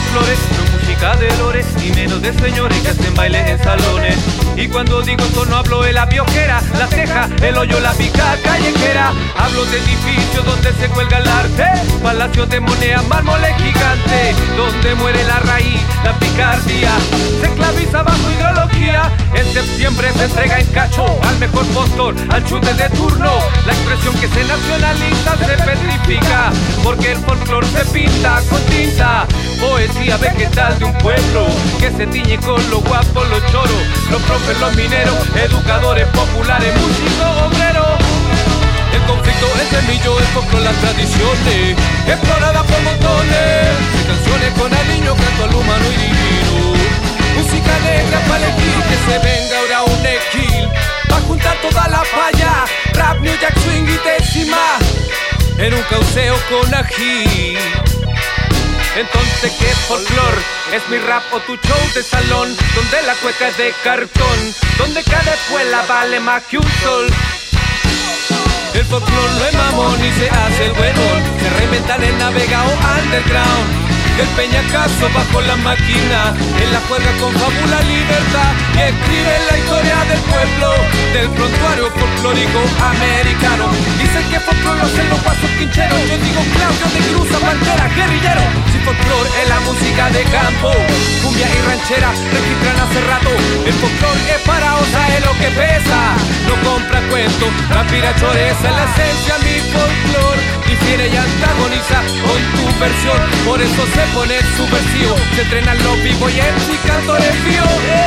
folclore no es música de lores, y menos de señores que hacen baile en salones. Y cuando digo esto no hablo de la piojera, la ceja, el hoyo, la pica callejera. Hablo de edificios donde se cuelga el arte, palacios de moneda, mármoles gigantes, donde muere la raíz, la picardía, se esclaviza bajo ideología. En septiembre se entrega en cacho al mejor postor, al chute de turno. La expresión que se nacionaliza se petrifica, porque el folclor se pinta con tinta. Poesía vegetal de un pueblo que se tiñe con los guapos, los choros, los profes, los mineros, educadores populares, músicos, obreros. El conflicto entre el millo, el folclor, las tradiciones, explorada por montones de canciones con al niño, canto al humano y divino. Música negra para elegir que se venga ahora un esquil, pa' juntar toda la falla, rap, new jack, swing y décima, en un cauceo con ají. Entonces, ¿qué folclor? ¿Es mi rap o tu show de salón? Donde la cueca es de cartón, donde cada escuela vale más que un sol. El folclor no es mamón ni se hace el buenón, se reinventan el navegado underground. El peñacazo bajo la máquina, en la juega con fábula libertad, y escribe la historia del pueblo, del prontuario folclórico americano. Dicen que folclor lo hacen los pasos quincheros, yo digo Claudio de Cruza, Pantera, guerrillero. Si folclor es la música de campo, cumbia y ranchera registran hace rato. El folclor es para osa, es lo que pesa, no compra cuentos, la pirachoreza es la esencia, mi folclor difiere y antagoniza con tu versión, por eso se pone subversivo, se entrenan los vivos y el cantores fío.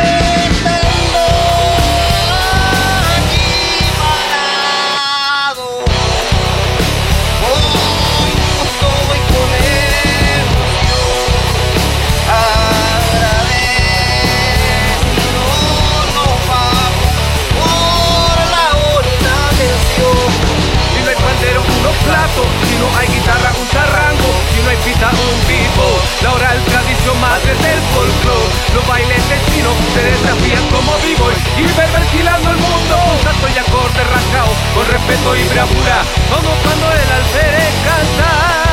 Platos, si no hay guitarra, un charrango, si no hay pita, un vivo. La oral tradición madre del folclore, los bailes destinos se desafían como vivos y pervertilando el mundo. Un salto y acorde rascao, con respeto y bravura, como cuando el alférez canta.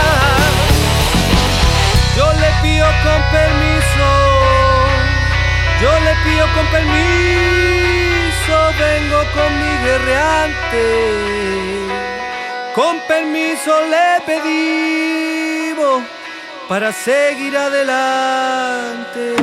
Yo le pido con permiso, yo le pido con permiso, vengo con mi guerreante. Con permiso le pedimos para seguir adelante.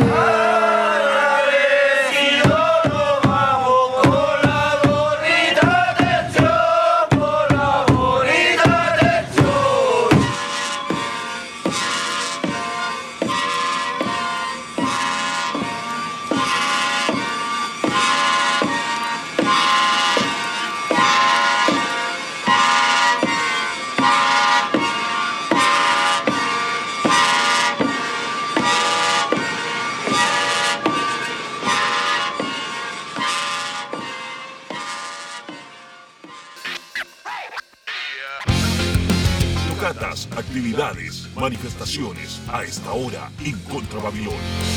Actividades, manifestaciones a esta hora en Contra Babilón.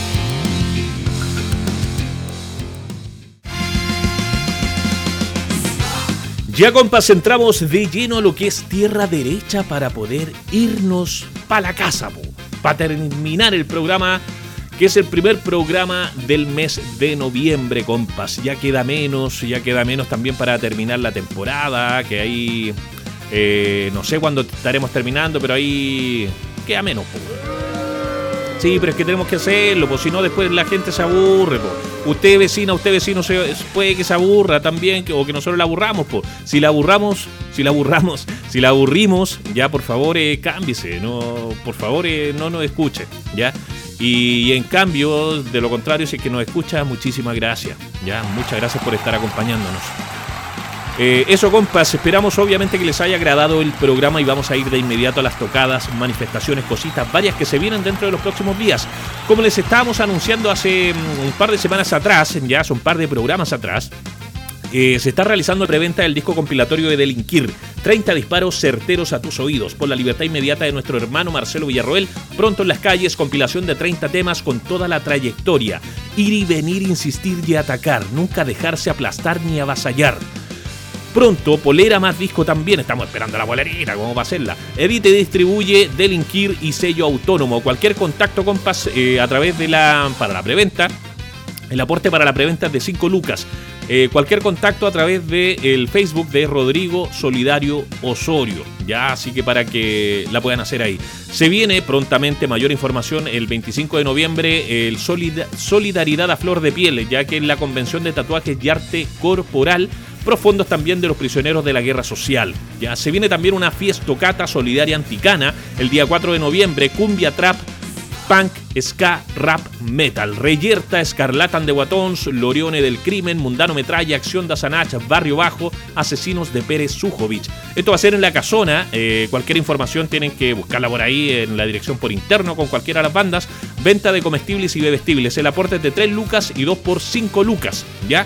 Ya, compas, entramos de lleno a lo que es tierra derecha para poder irnos para la casa, para terminar el programa, que es el primer programa del mes de noviembre, compas. Ya queda menos, ya queda menos también para terminar la temporada, que ahí... Eh, no sé cuándo estaremos terminando, pero ahí queda menos, po. Sí, pero es que tenemos que hacerlo, pues si no después la gente se aburre, po. Usted vecina, usted vecino se, puede que se aburra también, o que nosotros la aburramos, po. Si la aburramos, si la aburramos, si la aburrimos, ya por favor eh, cámbiese, no, por favor eh, no nos escuche, ya. Y, y en cambio, de lo contrario, si es que nos escucha, muchísimas gracias, ya, muchas gracias por estar acompañándonos. Eh, eso, compas, esperamos obviamente que les haya agradado el programa y vamos a ir de inmediato a las tocadas, manifestaciones, cositas varias que se vienen dentro de los próximos días. Como les estábamos anunciando hace un par de semanas atrás, ya hace un par de programas atrás, eh, se está realizando preventa del disco compilatorio de Delinquir, treinta disparos certeros a tus oídos, por la libertad inmediata de nuestro hermano Marcelo Villarroel, pronto en las calles, compilación de treinta temas con toda la trayectoria, ir y venir, insistir y atacar, nunca dejarse aplastar ni avasallar. Pronto, polera más disco también. Estamos esperando la polerita, ¿cómo va a hacerla? Edite, distribuye, Delinquir y sello autónomo. Cualquier contacto, compas, eh, a través de la... para la preventa. El aporte para la preventa es de cinco lucas. Eh, cualquier contacto a través del Facebook de Rodrigo Solidario Osorio. Ya, así que para que la puedan hacer ahí. Se viene prontamente mayor información el veinticinco de noviembre, el Solid- Solidaridad a Flor de Piel, ya que es la convención de tatuajes y arte corporal, profundos también de los prisioneros de la guerra social. Ya se viene también una fiestocata solidaria anticana el día cuatro de noviembre, cumbia trap, punk, ska, rap, metal, Reyerta, Escarlatan de Guatons, Lorione del Crimen, Mundano Metralla, Acción de Sanach, Barrio Bajo, Asesinos de Pérez Sujovic. Esto va a ser en La Casona. Eh, cualquier información tienen que buscarla por ahí en la dirección por interno con cualquiera de las bandas. Venta de comestibles y bebestibles. El aporte es de tres lucas y dos por cinco lucas. ¿Ya?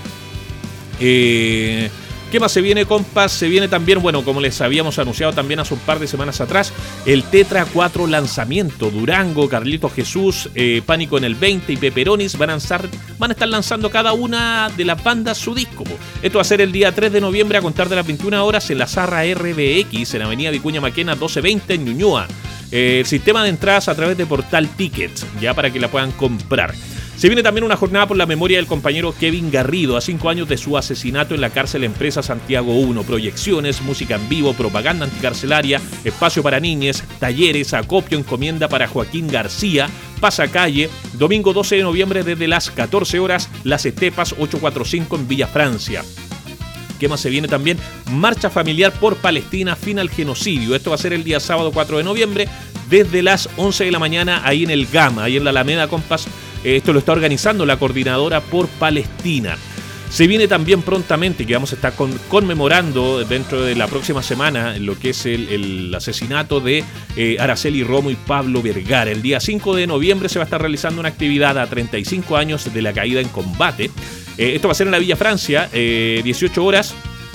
Eh... ¿Qué más se viene, compas? Se viene también, bueno, como les habíamos anunciado también hace un par de semanas atrás, el Tetra cuatro lanzamiento. Durango, Carlitos Jesús, eh, Pánico en el veinte y Peperonis van a, lanzar, van a estar lanzando cada una de las bandas su disco. Po. Esto va a ser el día tres de noviembre a contar de las veintiuna horas en la Zarra R B X, en Avenida Vicuña Maquena doce veinte en Ñuñoa. Eh, el sistema de entradas a través de Portal Tickets, ya para que la puedan comprar. Se viene también una jornada por la memoria del compañero Kevin Garrido, a cinco años de su asesinato en la cárcel Empresa Santiago uno. Proyecciones, música en vivo, propaganda anticarcelaria, espacio para niñes, talleres, acopio, encomienda para Joaquín García, pasacalle, domingo doce de noviembre desde las catorce horas, Las Estepas ochocientos cuarenta y cinco en Villa Francia. ¿Qué más se viene también? Marcha familiar por Palestina, fin al genocidio. Esto va a ser el día sábado cuatro de noviembre desde las once de la mañana ahí en el Gama, ahí en la Alameda, compas. Esto lo está organizando la Coordinadora por Palestina. Se viene también prontamente, que vamos a estar con, conmemorando dentro de la próxima semana lo que es el, el asesinato de eh, Araceli Romo y Pablo Vergara. El día cinco de noviembre se va a estar realizando una actividad a treinta y cinco años de la caída en combate. Eh, esto va a ser en la Villa Francia, eh, dieciocho horas.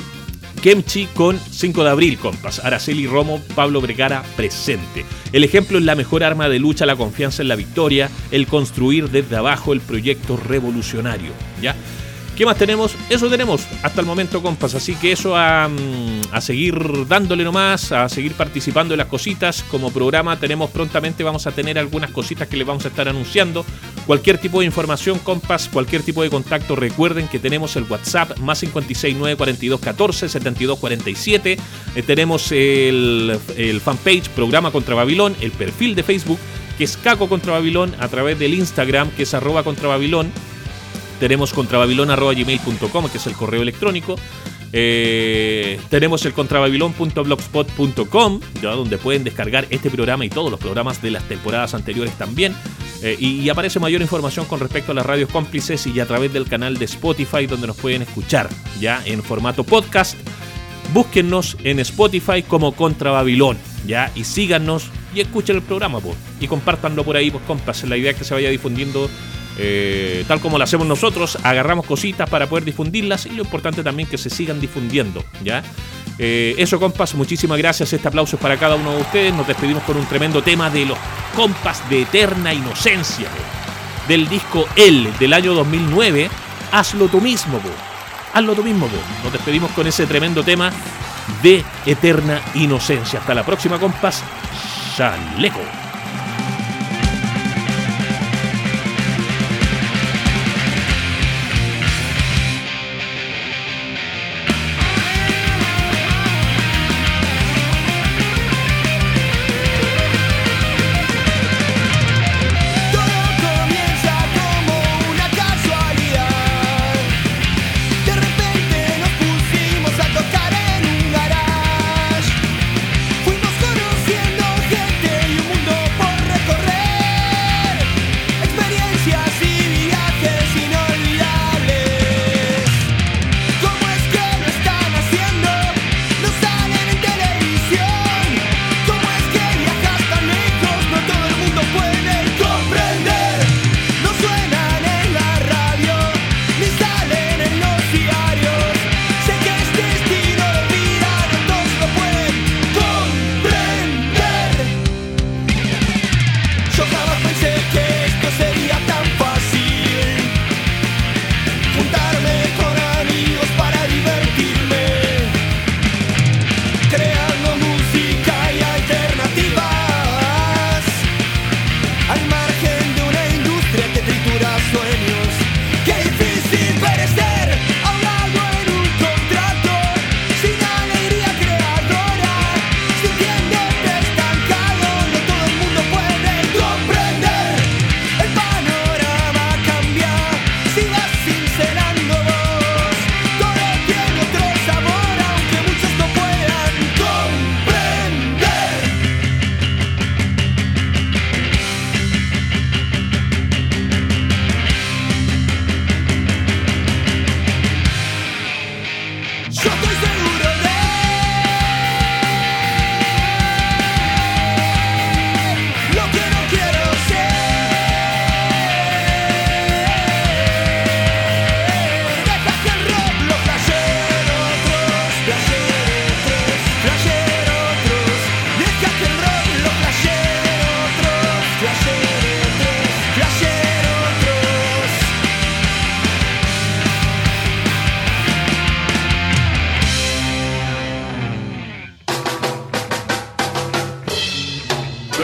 Kemchi con cinco de abril, compas. Araceli Romo, Pablo Vergara presente. El ejemplo es la mejor arma de lucha, la confianza en la victoria, el construir desde abajo el proyecto revolucionario. ¿Ya? ¿Qué más tenemos? Eso tenemos hasta el momento, compas. Así que eso a, a seguir dándole nomás, a seguir participando en las cositas. Como programa tenemos prontamente, vamos a tener algunas cositas que les vamos a estar anunciando. Cualquier tipo de información, compas, cualquier tipo de contacto, recuerden que tenemos el WhatsApp más cinco seis nueve, cuatro dos uno cuatro, siete dos cuatro siete. Eh, tenemos el, el fanpage Programa Contra Babilón, el perfil de Facebook que es Caco Contra Babilón, a través del Instagram que es arroba Contra Babilón. Tenemos contrababilón arroba gmail punto com, que es el correo electrónico. Eh, tenemos el contrababilón punto blogspot punto com, donde pueden descargar este programa y todos los programas de las temporadas anteriores también. Eh, y, y aparece mayor información con respecto a las radios cómplices y a través del canal de Spotify, donde nos pueden escuchar ya en formato podcast. Búsquennos en Spotify como Contra Babilón, ya, y síganos y escuchen el programa, pues, y compártanlo por ahí, pues, compas. La idea es que se vaya difundiendo Eh, tal como lo hacemos nosotros, agarramos cositas para poder difundirlas y lo importante también que se sigan difundiendo, ¿ya? Eh, eso, compas, muchísimas gracias. Este aplauso es para cada uno de ustedes. Nos despedimos con un tremendo tema de los compas de Eterna Inocencia, po, del disco El del año dos mil nueve. Hazlo tú mismo, po. Hazlo tú mismo, po. Nos despedimos con ese tremendo tema de Eterna Inocencia. Hasta la próxima, compas. Chaleco. Fuimos conociendo gente y un mundo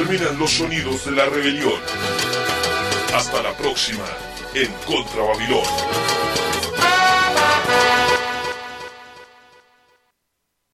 Suenan los sonidos de la rebelión. Hasta la próxima en Contra Babilón.